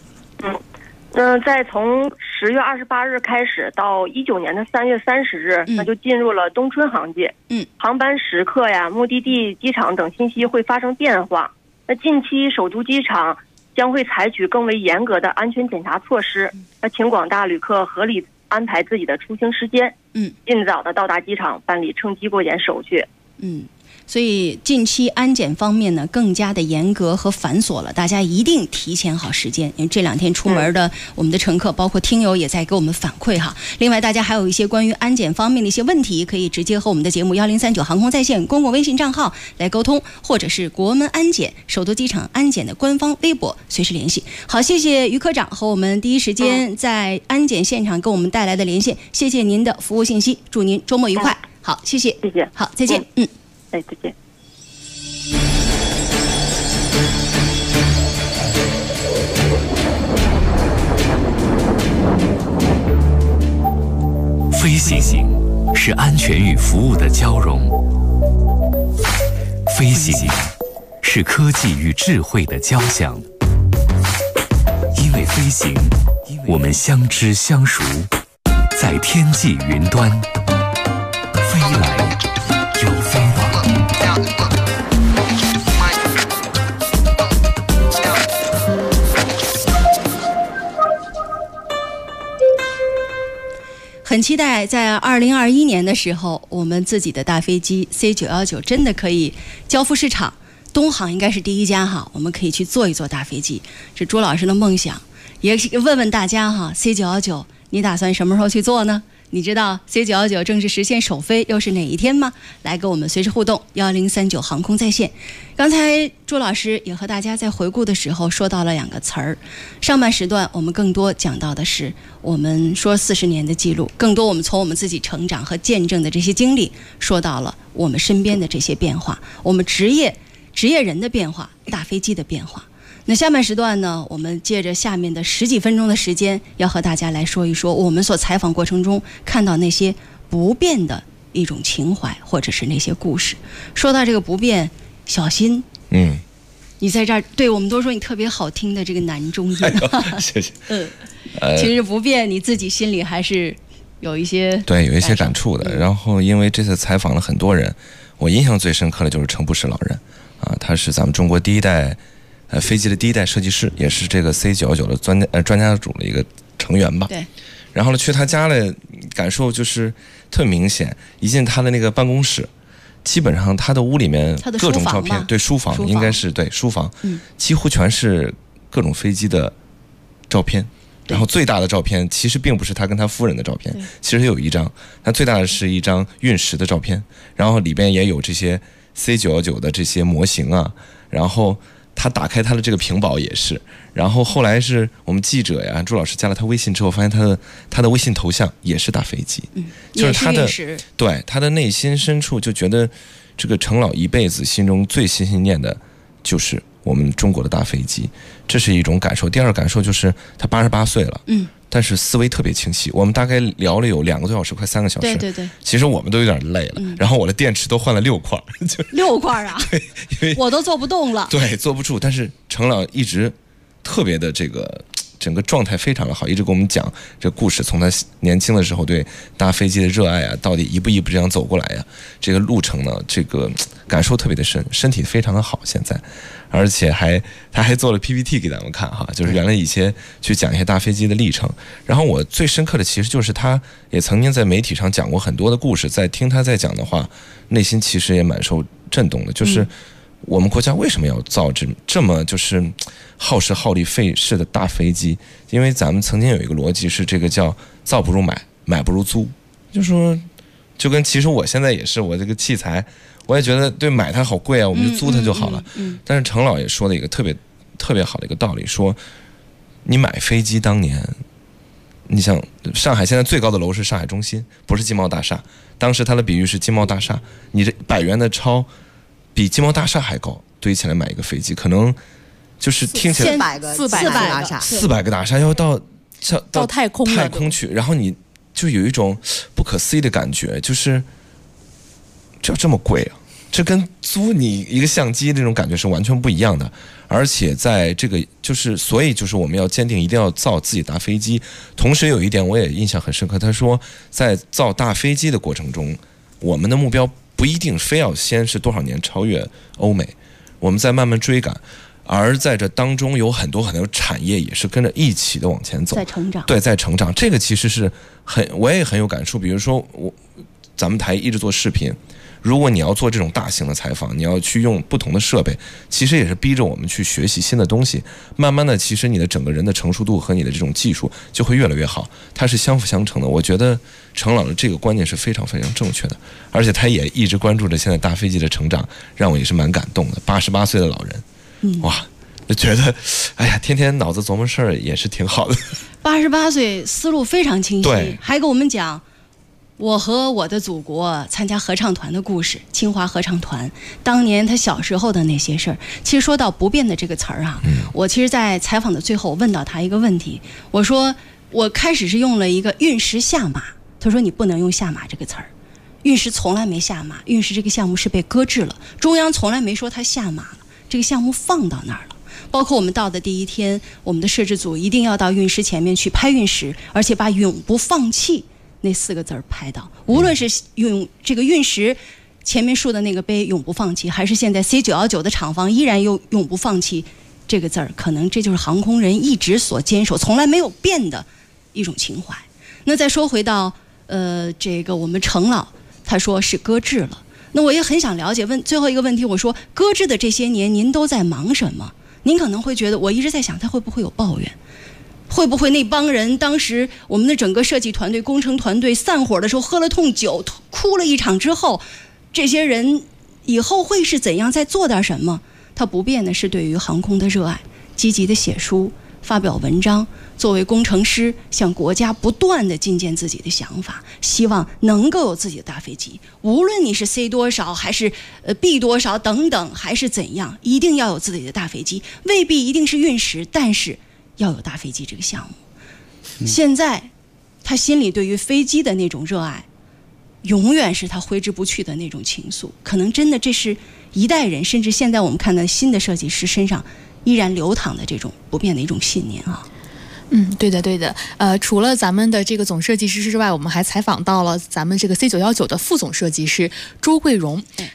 在从10月28日开始到19年的3月30日，那就进入了冬春航季。航班时刻呀、目的地、机场等信息会发生变化。那近期首都机场将会采取更为严格的安全检查措施，那请广大旅客合理安排自己的出行时间，尽早的到达机场办理乘机过检手续。 所以近期安检方面呢更加的严格和繁琐了，大家一定提前好时间，因为这两天出门的我们的乘客包括听友也在给我们反馈哈。另外大家还有一些关于安检方面的一些问题，可以直接和我们的节目1039航空在线公共微信账号来沟通，或者是国门安检首都机场安检的官方微博随时联系。好，谢谢于科长和我们第一时间在安检现场给我们带来的连线，谢谢您的服务信息，祝您周末愉快。好，谢谢。好，再见。 再见。 飞行是安全与服务的交融，飞行是科技与智慧的交响。因为飞行，我们相知相熟，在天际云端飞来又飞往。 很期待在2021年的时候，我们自己的大飞机 C919 真的可以交付市场。东航应该是第一家哈，我们可以去坐一坐大飞机，是朱老师的梦想。也问问大家哈 ，C919 你打算什么时候去做呢？你知道 C919 正式实现首飞又是哪一天吗？来跟我们随时互动，1039航空在线。刚才朱老师也和大家在回顾的时候说到了两个词儿，上半时段我们更多讲到的是我们说40年的记录，更多我们从我们自己成长和见证的这些经历，说到了我们身边的这些变化，我们职业人的变化，大飞机的变化。那下半时段呢，我们借着下面的10几分钟的时间，要和大家来说一说我们所采访过程中看到那些不变的一种情怀，或者是那些故事。说到这个不变，小新，你在这儿对我们都说你特别好听的这个男中音， 谢谢。 其实不变，你自己心里还是有一些有一些感触的。然后因为这次采访了很多人，我印象最深刻的就是程不识老人。 他是咱们中国第一代飞机的第一代设计师，也是这个 C919的专家组的一个成员吧。 对。 然后呢，去他家了，感受就是特明显。一进他的那个办公室，基本上他的屋里面各种照片，对，书房应该是对书房，几乎全是各种飞机的照片。然后最大的照片其实并不是他跟他夫人的照片，其实有一张，他最大的是一张运10的照片，然后里边也有这些 C919的这些模型啊，然后他打开他的这个屏保也是，然后后来是我们记者呀，朱老师加了他微信之后，发现他的微信头像也是大飞机，就是他的对他的内心深处就觉得这个程老一辈子心中最心心念的就是我们中国的大飞机，这是一种感受。第二个感受就是他88岁了，但是思维特别清晰。我们大概聊了有2个多小时，快3个小时。 对。 其实我们都有点累了，然后我的电池都换了6块，就 6块啊！ 对，因为我都坐不动了。 对，坐不住。但是程老一直特别的这个整个状态非常的好，一直给我们讲这故事，从他年轻的时候对搭飞机的热爱啊，到底一步一步这样走过来呀，这个路程呢，这个感受特别的深，身体非常的好现在。而且他还做了 PPT 给咱们看哈，就是原来一些去讲一些大飞机的历程。然后我最深刻的其实就是他也曾经在媒体上讲过很多的故事，在听他在讲的话，内心其实也蛮受震动的。就是我们国家为什么要造这么就是耗时耗力费事的大飞机？因为咱们曾经有一个逻辑是这个叫造不如买，买不如租，就是说就跟其实我现在也是，我这个器材。我也觉得对，买它好贵啊，我们就租它就好了。但是程老也说了一个特别好的一个道理，说你买飞机当年，你像上海现在最高的楼是上海中心，不是金茂大厦。当时他的比喻是金茂大厦，你这100元的钞比金茂大厦还高，堆起来买一个飞机，可能就是听起来 400个大厦 ，400个大厦要到太空去，然后你就有一种不可思议的感觉，就是这这么贵啊！这跟租你一个相机那种感觉是完全不一样的。而且在这个所以我们要坚定一定要造自己大飞机。同时有一点我也印象很深刻，他说在造大飞机的过程中，我们的目标不一定非要先是多少年超越欧美，我们在慢慢追赶。而在这当中有很多产业也是跟着一起的往前走， 在成长。 对，在成长。这个其实是我也很有感触。比如说咱们台一直做视频，如果你要做这种大型的采访，你要去用不同的设备，其实也是逼着我们去学习新的东西。慢慢的，其实你的整个人的成熟度和你的这种技术就会越来越好，它是相辅相成的。我觉得程老的这个观念是非常非常正确的，而且他也一直关注着现在大飞机的成长，让我也是蛮感动的。88岁的老人，哇，就觉得哎呀，天天脑子琢磨事儿也是挺好的。 88岁思路非常清晰， 对， 还给我们讲我和我的祖国参加合唱团的故事，清华合唱团当年他小时候的那些事儿。其实说到不变的这个词儿啊，我其实在采访的最后问到他一个问题，我说我开始是用了一个运10下马，他说你不能用下马这个词儿，运10从来没下马，运10这个项目是被搁置了，中央从来没说他下马了，这个项目放到那儿了。包括我们到的第一天，我们的摄制组一定要到运10前面去拍运10，而且把永不放弃那4个字拍到，无论是用这个运10前面竖的那个碑永不放弃，还是现在 C919的厂房依然用永不放弃这个字儿，可能这就是航空人一直所坚守从来没有变的一种情怀。那再说回到这个我们程老，他说是搁置了，那我也很想了解，问最后一个问题，我说搁置的这些年您都在忙什么？您可能会觉得，我一直在想他会不会有抱怨，会不会那帮人当时我们的整个设计团队工程团队散伙的时候喝了痛酒哭了一场之后，这些人以后会是怎样再做点什么？他不变的是对于航空的热爱，积极的写书发表文章，作为工程师向国家不断的进谏自己的想法，希望能够有自己的大飞机，无论你是 C 多少还是B 多少等等还是怎样，一定要有自己的大飞机，未必一定是运10，但是要有大飞机这个项目。现在他心里对于飞机的那种热爱永远是他挥之不去的那种情愫，可能真的这是一代人，甚至现在我们看到新的设计师身上依然流淌的这种不变的一种信念啊。 对的。除了咱们的这个总设计师之外，我们还采访到了咱们这个 C919的副总设计师周桂荣。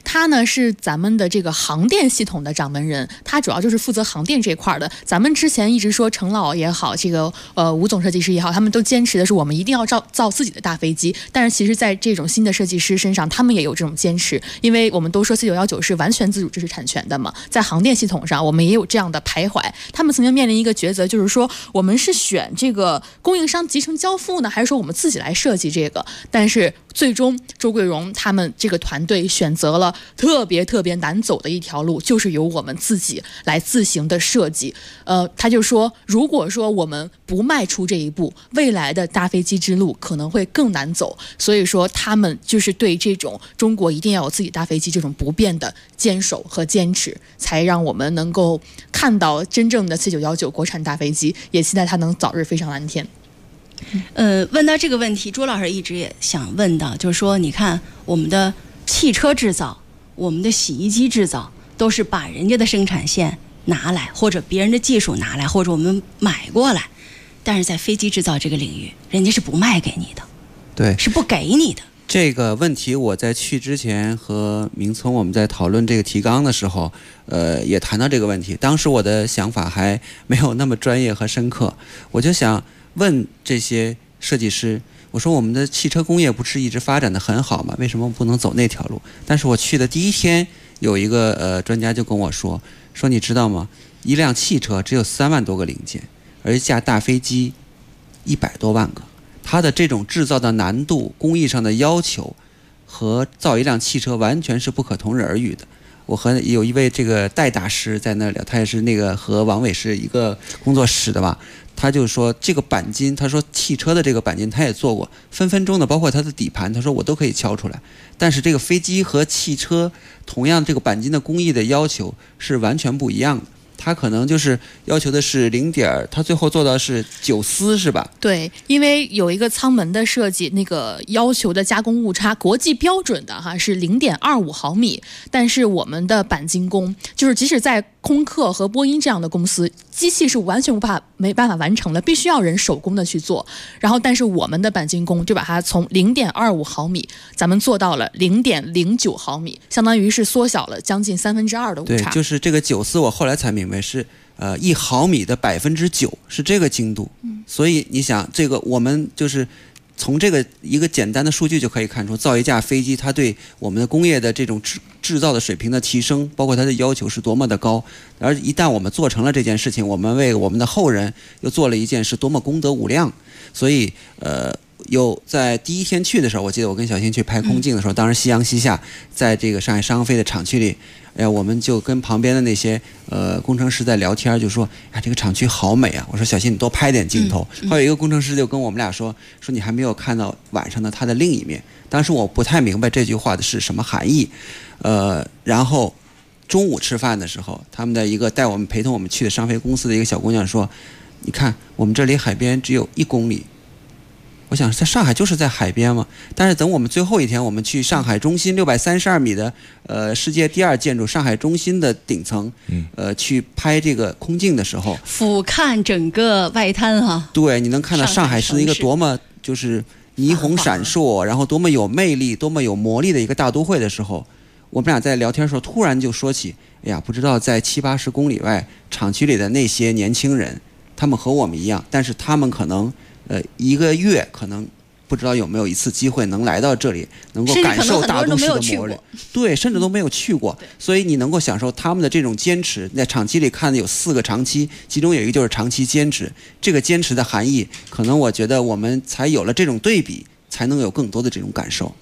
他呢是咱们的这个航电系统的掌门人，他主要就是负责航电这块的。咱们之前一直说程老也好，这个吴总设计师也好，他们都坚持的是我们一定要造自己的大飞机。但是其实在这种新的设计师身上，他们也有这种坚持，因为我们都说C919是完全自主知识产权的嘛，在航电系统上我们也有这样的徘徊。他们曾经面临一个抉择，就是说我们是选这个供应商集成交付呢，还是说我们自己来设计这个？但是最终周桂荣他们这个团队选择了特别难走的一条路，就是由我们自己来自行的设计。他就说，如果说我们不迈出这一步，未来的大飞机之路可能会更难走。所以说他们就是对这种中国一定要有自己大飞机这种不变的坚守和坚持，才让我们能够看到真正的C919国产大飞机，也期待它能早日飞上蓝天。 问到这个问题，朱老师一直也想问到，就是说你看我们的汽车制造，我们的洗衣机制造，都是把人家的生产线拿来，或者别人的技术拿来，或者我们买过来，但是在飞机制造这个领域，人家是不卖给你的， 对， 是不给你的。 这个问题我在去之前和明聪我们在讨论这个提纲的时候，也谈到这个问题。当时我的想法还没有那么专业和深刻，我就想问这些设计师，我说我们的汽车工业不是一直发展得很好吗？为什么不能走那条路？但是我去的第一天，有一个专家就跟我说你知道吗？一辆汽车只有3万多个零件，而一架大飞机100多万个。它的这种制造的难度、工艺上的要求和造一辆汽车完全是不可同日而语的。我和有一位这个戴大师在那聊，他也是那个和王伟是一个工作室的吧。他就说这个钣金，他说汽车的这个钣金他也做过，分分钟的，包括它的底盘，他说我都可以敲出来。但是这个飞机和汽车同样这个钣金的工艺的要求是完全不一样的。他可能就是要求的是他最后做到是9丝是吧？ 对，因为有一个舱门的设计，那个要求的加工误差，国际标准的是0.25毫米，但是我们的钣金工，就是即使在空客和波音这样的公司，机器是完全没办法完成的，必须要人手工的去做。然后，但是我们的钣金工就把它从0.25毫米，咱们做到了0.09毫米，相当于是缩小了将近2/3的误差。 对，就是这个9丝，我后来才明白是1毫米的9%是这个精度。所以你想，这个我们就是从这个一个简单的数据就可以看出，造一架飞机，它对我们的工业的这种制造的水平的提升，包括它的要求是多么的高。而一旦我们做成了这件事情，我们为我们的后人又做了一件是多么功德无量。所以有在第一天去的时候，我记得我跟小新去拍空镜的时候，当时夕阳西下，在这个上海商飞的厂区里，我们就跟旁边的那些工程师在聊天，就说这个厂区好美啊。我说小新，你多拍点镜头。后有一个工程师就跟我们俩说你还没有看到晚上的它的另一面。当时我不太明白这句话的是什么含义。然后中午吃饭的时候，他们的一个陪同我们去的商飞公司的一个小姑娘说，你看我们这里海边只有1公里。我想在上海就是在海边嘛，但是等我们最后一天，我们去上海中心632米的世界第2建筑上海中心的顶层，去拍这个空镜的时候， 俯瞰整个外滩哈。 对，你能看到上海是一个多么就是霓虹闪烁，然后多么有魅力、多么有魔力的一个大都会的时候，我们俩在聊天的时候，突然就说起，不知道在70-80公里外厂区里的那些年轻人，他们和我们一样，但是他们可能1个月可能不知道有没有一次机会能来到这里，能够感受大都市的魔力。对，甚至都没有去过。所以你能够享受他们的这种坚持。在厂区里看的有4个长期，其中有一个就是长期坚持。这个坚持的含义，可能我觉得我们才有了这种对比，才能有更多的这种感受。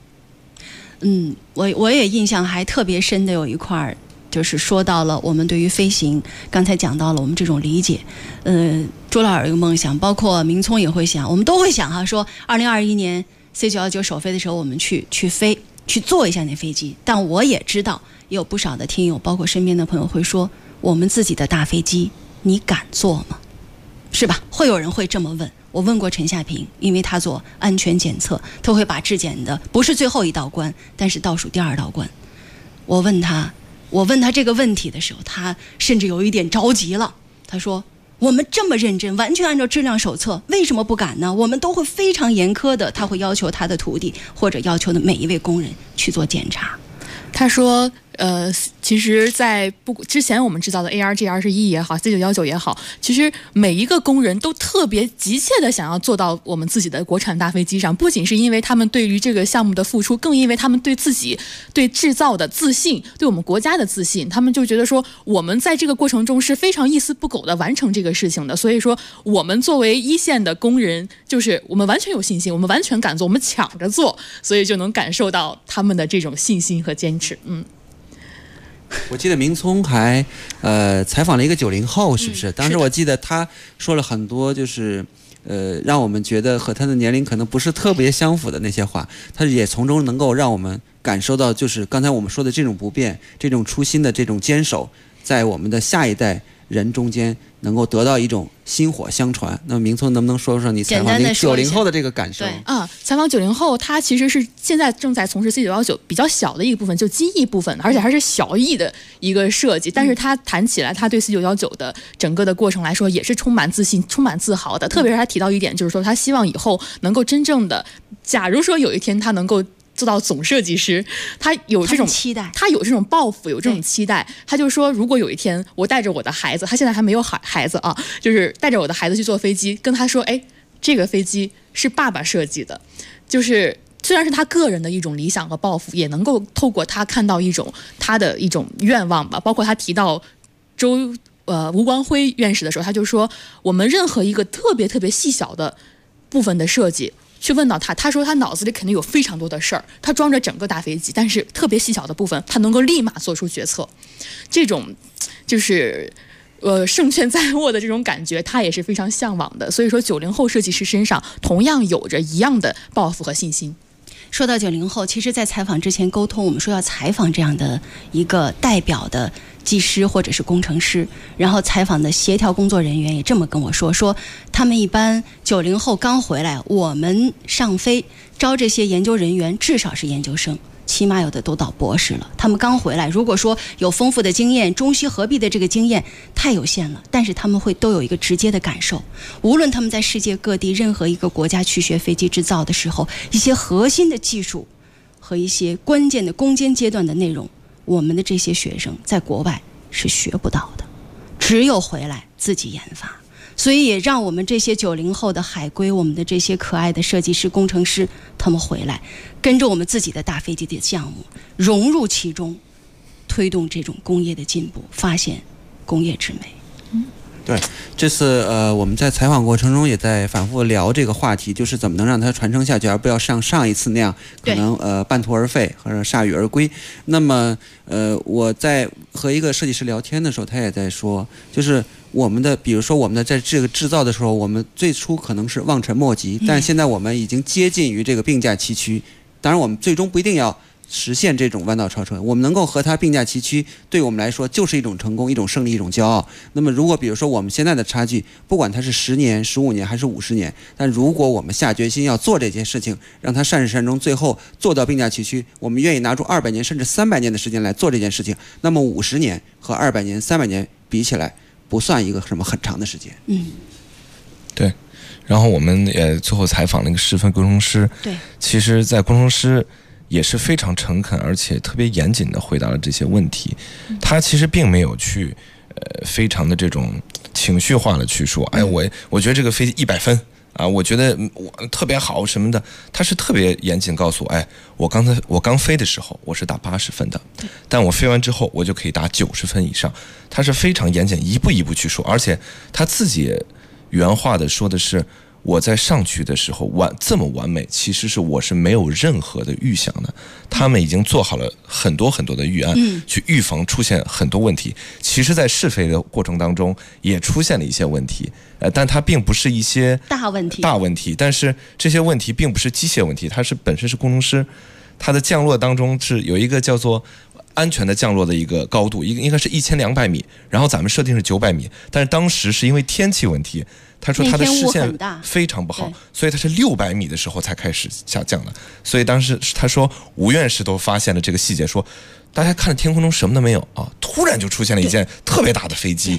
我也印象还特别深的有一块，就是说到了我们对于飞行，刚才讲到了我们这种理解。朱老师有个梦想，包括明聪也会想，我们都会想说2021年 C919首飞的时候，我们去飞，去坐一下那飞机。但我也知道，也有不少的听友，包括身边的朋友会说，我们自己的大飞机，你敢坐吗？是吧？会有人会这么问。我问过陈夏平，因为他做安全检测，他会把质检的不是最后一道关，但是倒数第2道关。我问他这个问题的时候，他甚至有一点着急了。他说，我们这么认真，完全按照质量手册，为什么不敢呢？我们都会非常严苛的，他会要求他的徒弟或者要求的每一位工人去做检查。 他说。其实在之前我们制造的 ARJ21也好 C919也好，其实每一个工人都特别急切的想要做到我们自己的国产大飞机上，不仅是因为他们对于这个项目的付出，更因为他们对自己对制造的自信，对我们国家的自信，他们就觉得说我们在这个过程中是非常一丝不苟的完成这个事情的，所以说我们作为一线的工人，就是我们完全有信心，我们完全敢做，我们抢着做，所以就能感受到他们的这种信心和坚持。 我记得明聪还采访了一个90后，是不是？当时我记得他说了很多，就是让我们觉得和他的年龄可能不是特别相符的那些话，他也从中能够让我们感受到，就是刚才我们说的这种不变、这种初心的这种坚守，在我们的下一代人中间能够得到一种薪火相传。那么明聪能不能说说你采访那个90后的这个感受？ 采访90后，他其实是现在正在从事 C919比较小的一个部分，就机翼部分，而且还是小翼的一个设计。但是他谈起来，他对 C919的整个的过程来说，也是充满自信、充满自豪的。特别是他提到一点，就是说他希望以后能够真正的，假如说有一天他能够做到总设计师，他有这种期待， 他有这种抱负，有这种期待。他就说，如果有一天我带着我的孩子，他现在还没有孩子啊，就是带着我的孩子去坐飞机，跟他说，哎，这个飞机是爸爸设计的，就是虽然是他个人的一种理想和抱负，也能够透过他看到他的一种愿望吧。包括他提到吴光辉院士的时候，他就说，我们任何一个特别特别细小的部分的设计。去问到他说他脑子里肯定有非常多的事儿，他装着整个大飞机，但是特别细小的部分，他能够立马做出决策，这种就是胜券在握的这种感觉，他也是非常向往的。所以说90后设计师身上同样有着一样的抱负和信心。 说到90后，其实在采访之前沟通，我们说要采访这样的一个代表的技师或者是工程师，然后采访的协调工作人员也这么跟我说他们一般90后刚回来，我们上飞招这些研究人员至少是研究生，起码有的都到博士了。他们刚回来，如果说有丰富的经验，中西合璧的这个经验太有限了，但是他们会都有一个直接的感受。无论他们在世界各地任何一个国家去学飞机制造的时候，一些核心的技术和一些关键的攻坚阶段的内容，我们的这些学生在国外是学不到的，只有回来自己研发。所以也让我们这些90后的海归，我们的这些可爱的设计师、工程师，他们回来跟着我们自己的大飞机的项目融入其中，推动这种工业的进步，发现工业之美。 对，这次我们在采访过程中也在反复聊这个话题，就是怎么能让它传承下去，而不要像上一次那样可能半途而废或者铩羽而归。那么我在和一个设计师聊天的时候，他也在说，就是我们的，比如说我们的在这个制造的时候，我们最初可能是望尘莫及，但是现在我们已经接近于这个并驾齐驱。当然，我们最终不一定要实现这种弯道超车，我们能够和它并驾齐驱，对我们来说就是一种成功、一种胜利、一种骄傲。那么如果比如说我们现在的差距，不管它是10年、15年还是50年，但如果我们下决心要做这件事情，让它善始善终，最后做到并驾齐驱，我们愿意拿出200年甚至300年的时间来做这件事情，那么50年和200年、300年比起来，不算一个什么很长的时间。 对。然后我们也最后采访了一个试分工程师， 对， 其实在工程师也是非常诚恳而且特别严谨的回答了这些问题。他其实并没有去非常的这种情绪化的去说，哎，我觉得这个飞机100分啊，我觉得我特别好什么的。他是特别严谨告诉我，哎，我刚飞的时候我是打80分的，但我飞完之后我就可以打90分以上。他是非常严谨，一步一步去说，而且他自己原话的说的是，我在上去的时候这么完美，其实是我是没有任何的预想的。他们已经做好了很多很多的预案，去预防出现很多问题。其实在试飞的过程当中也出现了一些问题，但它并不是一些大问题，但是这些问题并不是机械问题，它是本身是工程师，它的降落当中是有一个叫做安全的降落的一个高度，应该是1200米，然后咱们设定是900米，但是当时是因为天气问题，他说他的视线非常不好，所以他是600米的时候才开始下降的。所以当时他说吴院士都发现了这个细节，说大家看着天空中什么都没有啊，突然就出现了一件特别大的飞机，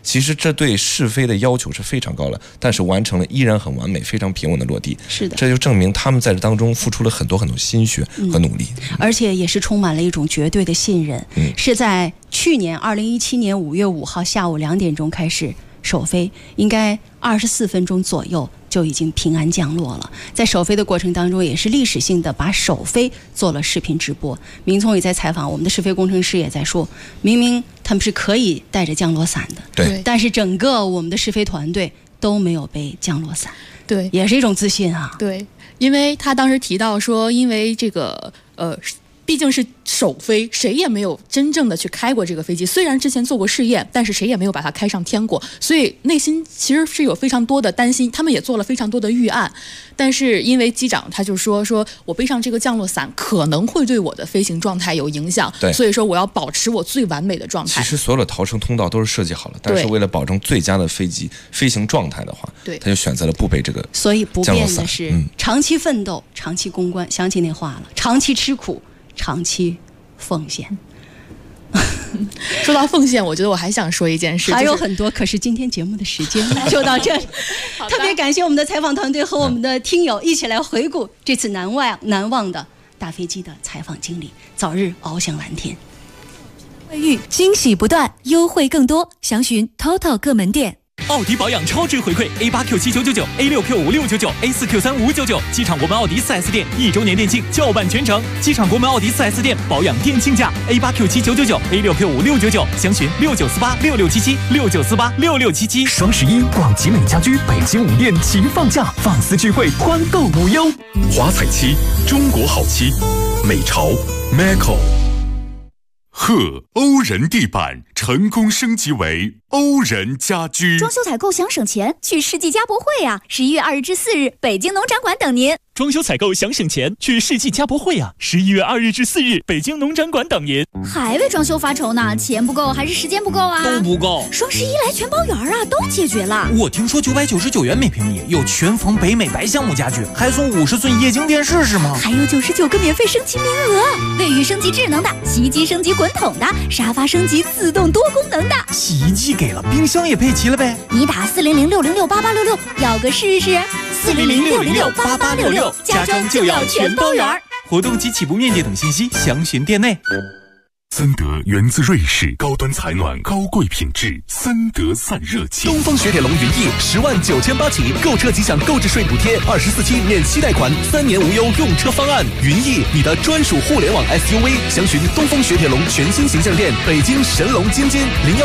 其实这对试飞的要求是非常高了，但是完成了依然很完美，非常平稳的落地。 是的， 这就证明他们在这当中付出了很多很多心血和努力， 而且也是充满了一种绝对的信任。是在去年2017年5月5号下午2点钟开始首飞，应该24分钟左右就已经平安降落了。在首飞的过程当中，也是历史性的把首飞做了视频直播。明聪也在采访，我们的试飞工程师也在说，明明他们是可以带着降落伞的， 对， 但是整个我们的试飞团队都没有背降落伞， 对， 也是一种自信啊。 对，因为他当时提到说，因为这个毕竟是首飞，谁也没有真正的去开过这个飞机。虽然之前做过试验，但是谁也没有把它开上天过，所以内心其实是有非常多的担心。他们也做了非常多的预案，但是因为机长他就说我背上这个降落伞可能会对我的飞行状态有影响，所以说我要保持我最完美的状态。 其实所有的逃生通道都是设计好了，但是为了保证最佳的飞机飞行状态的话， 对， 他就选择了不背这个。 所以不变的是长期奋斗，长期攻关，想起那话了，长期吃苦，长期奉献。 说到奉献，我觉得我还想说一件事， 还有很多，可是今天节目的时间就到这里。特别感谢我们的采访团队和我们的听友一起来回顾这次难忘的大飞机的采访经历，早日翱翔蓝天。 卫浴惊喜不断，优惠更多，详询 TOTO 各门店。 奥迪保养超值回馈 A8Q7999 A6Q5699 A4Q3599，机场国门奥迪 4S 店1周年店庆叫办全程，机场国门奥迪 4S 店保养店庆价 A8Q7999 A6Q5699，详询69486677 69486677。 双11广集美家居北京5店齐放假，放肆聚会，团购无忧。 华彩漆，中国好漆，美潮 Maco。贺欧人地板成功升级为欧人家居， 装修采购想省钱，去世纪家博会啊！11月2日至4日，北京农展馆等您。 装修采购想省钱，去世纪家博会啊！11月2日至4日，北京农展馆等您。 还为装修发愁呢？钱不够还是时间不够啊？ 都不够。 双11来全包圆啊，都解决了。 我听说999元每平米有全缝北美白橡木家具，还送50寸液晶电视是吗？ 还有99个免费升级名额，卫浴升级智能的，洗衣机升级滚筒的，沙发升级自动多功能的。 洗衣机给了，冰箱也配齐了呗。 你打400-606-8866，要个试试。400-606-8866，家装就要全包圆。 活动及起步面积等信息详询店内。 森德源自瑞士，高端采暖，高贵品质，森德散热器。 东风雪铁龙云翼109800起，购车即享购置税补贴，24期免息贷款，3年无忧用车方案。云翼，你的专属互联网 SUV，详询东风雪铁龙全新形象店，北京神龙津津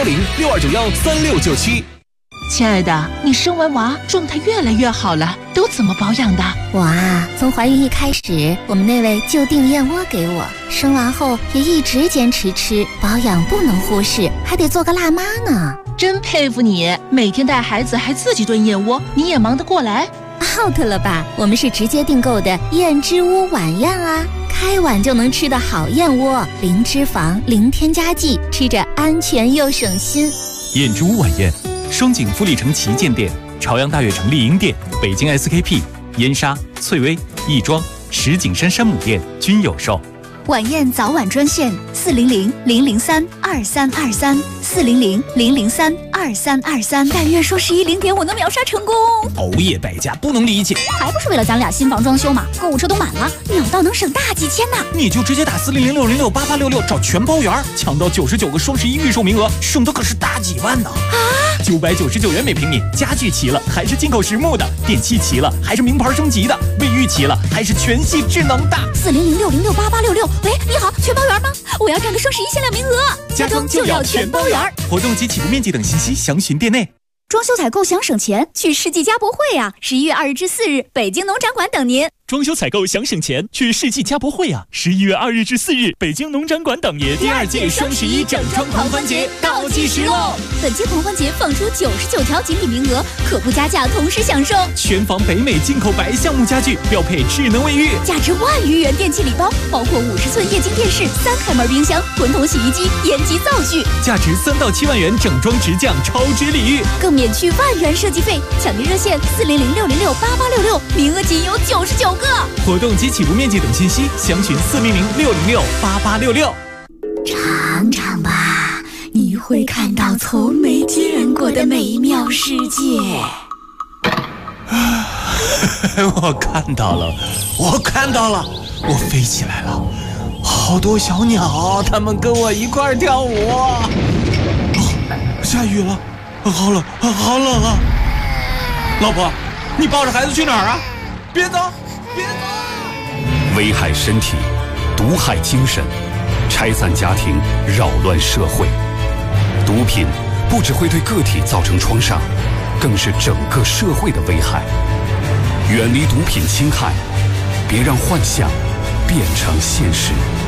010-6291-3697。 亲爱的，你生完娃状态越来越好了，都怎么保养的？ 我啊，从怀孕一开始，我们那位就订燕窝给我，生完后也一直坚持吃，保养不能忽视，还得做个辣妈呢。 真佩服你，每天带孩子还自己炖燕窝，你也忙得过来 ？out 了吧？我们是直接订购的燕之屋晚宴啊，开碗就能吃的好燕窝，零脂肪，零添加剂，吃着安全又省心。 燕之屋晚宴。双井富力城旗舰店、朝阳大悦城丽婴店、北京 SKP、燕莎、翠微、亦庄、石景山山姆店均有售。 晚宴早晚专线400-003-2323 400-003-2323，但愿双110点我能秒杀成功。 熬夜败家不能理解， 还不是为了咱俩新房装修嘛？购物车都满了，秒到能省大几千呢。 你就直接打400-606-8866找全包圆，抢到99个双11预售名额，省的可是大几万呢！999元每平米，家具齐了还是进口实木的，电器齐了还是名牌升级的，卫浴齐了还是全系智能的。 400-606-8866，喂，你好，全包圆吗？我要占个双11限量名额， 家装就要全包圆。活动及起步面积等信息详询店内。 装修采购想省钱，去世纪家博会啊！11月2日至4日，北京农展馆等您。 装修采购想省钱，去世纪家博会啊！11月2日至4日，北京农展馆等您。 第2届双11整装狂欢节倒计时喽！ 本届狂欢节放出99条锦鲤名额，可不加价同时享受全房北美进口白橡木家具，标配智能卫浴， 价值1万余元电器礼包，包括50寸液晶电视、3开门冰箱、滚筒洗衣机、烟机灶具， 价值3到7万元整装直降超值礼遇， 更免去1万元设计费。抢订热线400-606-8866，名额仅有99个。 活动及起步面积等信息详询400-606-8866。 尝尝吧，你会会看到从没见过的美妙世界。 我看到了，我飞起来了，好多小鸟，它们跟我一块跳舞。下雨了，好冷啊！老婆，你抱着孩子去哪儿啊？别走！ 危害身体，毒害精神，拆散家庭，扰乱社会。毒品不只会对个体造成创伤，更是整个社会的危害。远离毒品侵害，别让幻想变成现实。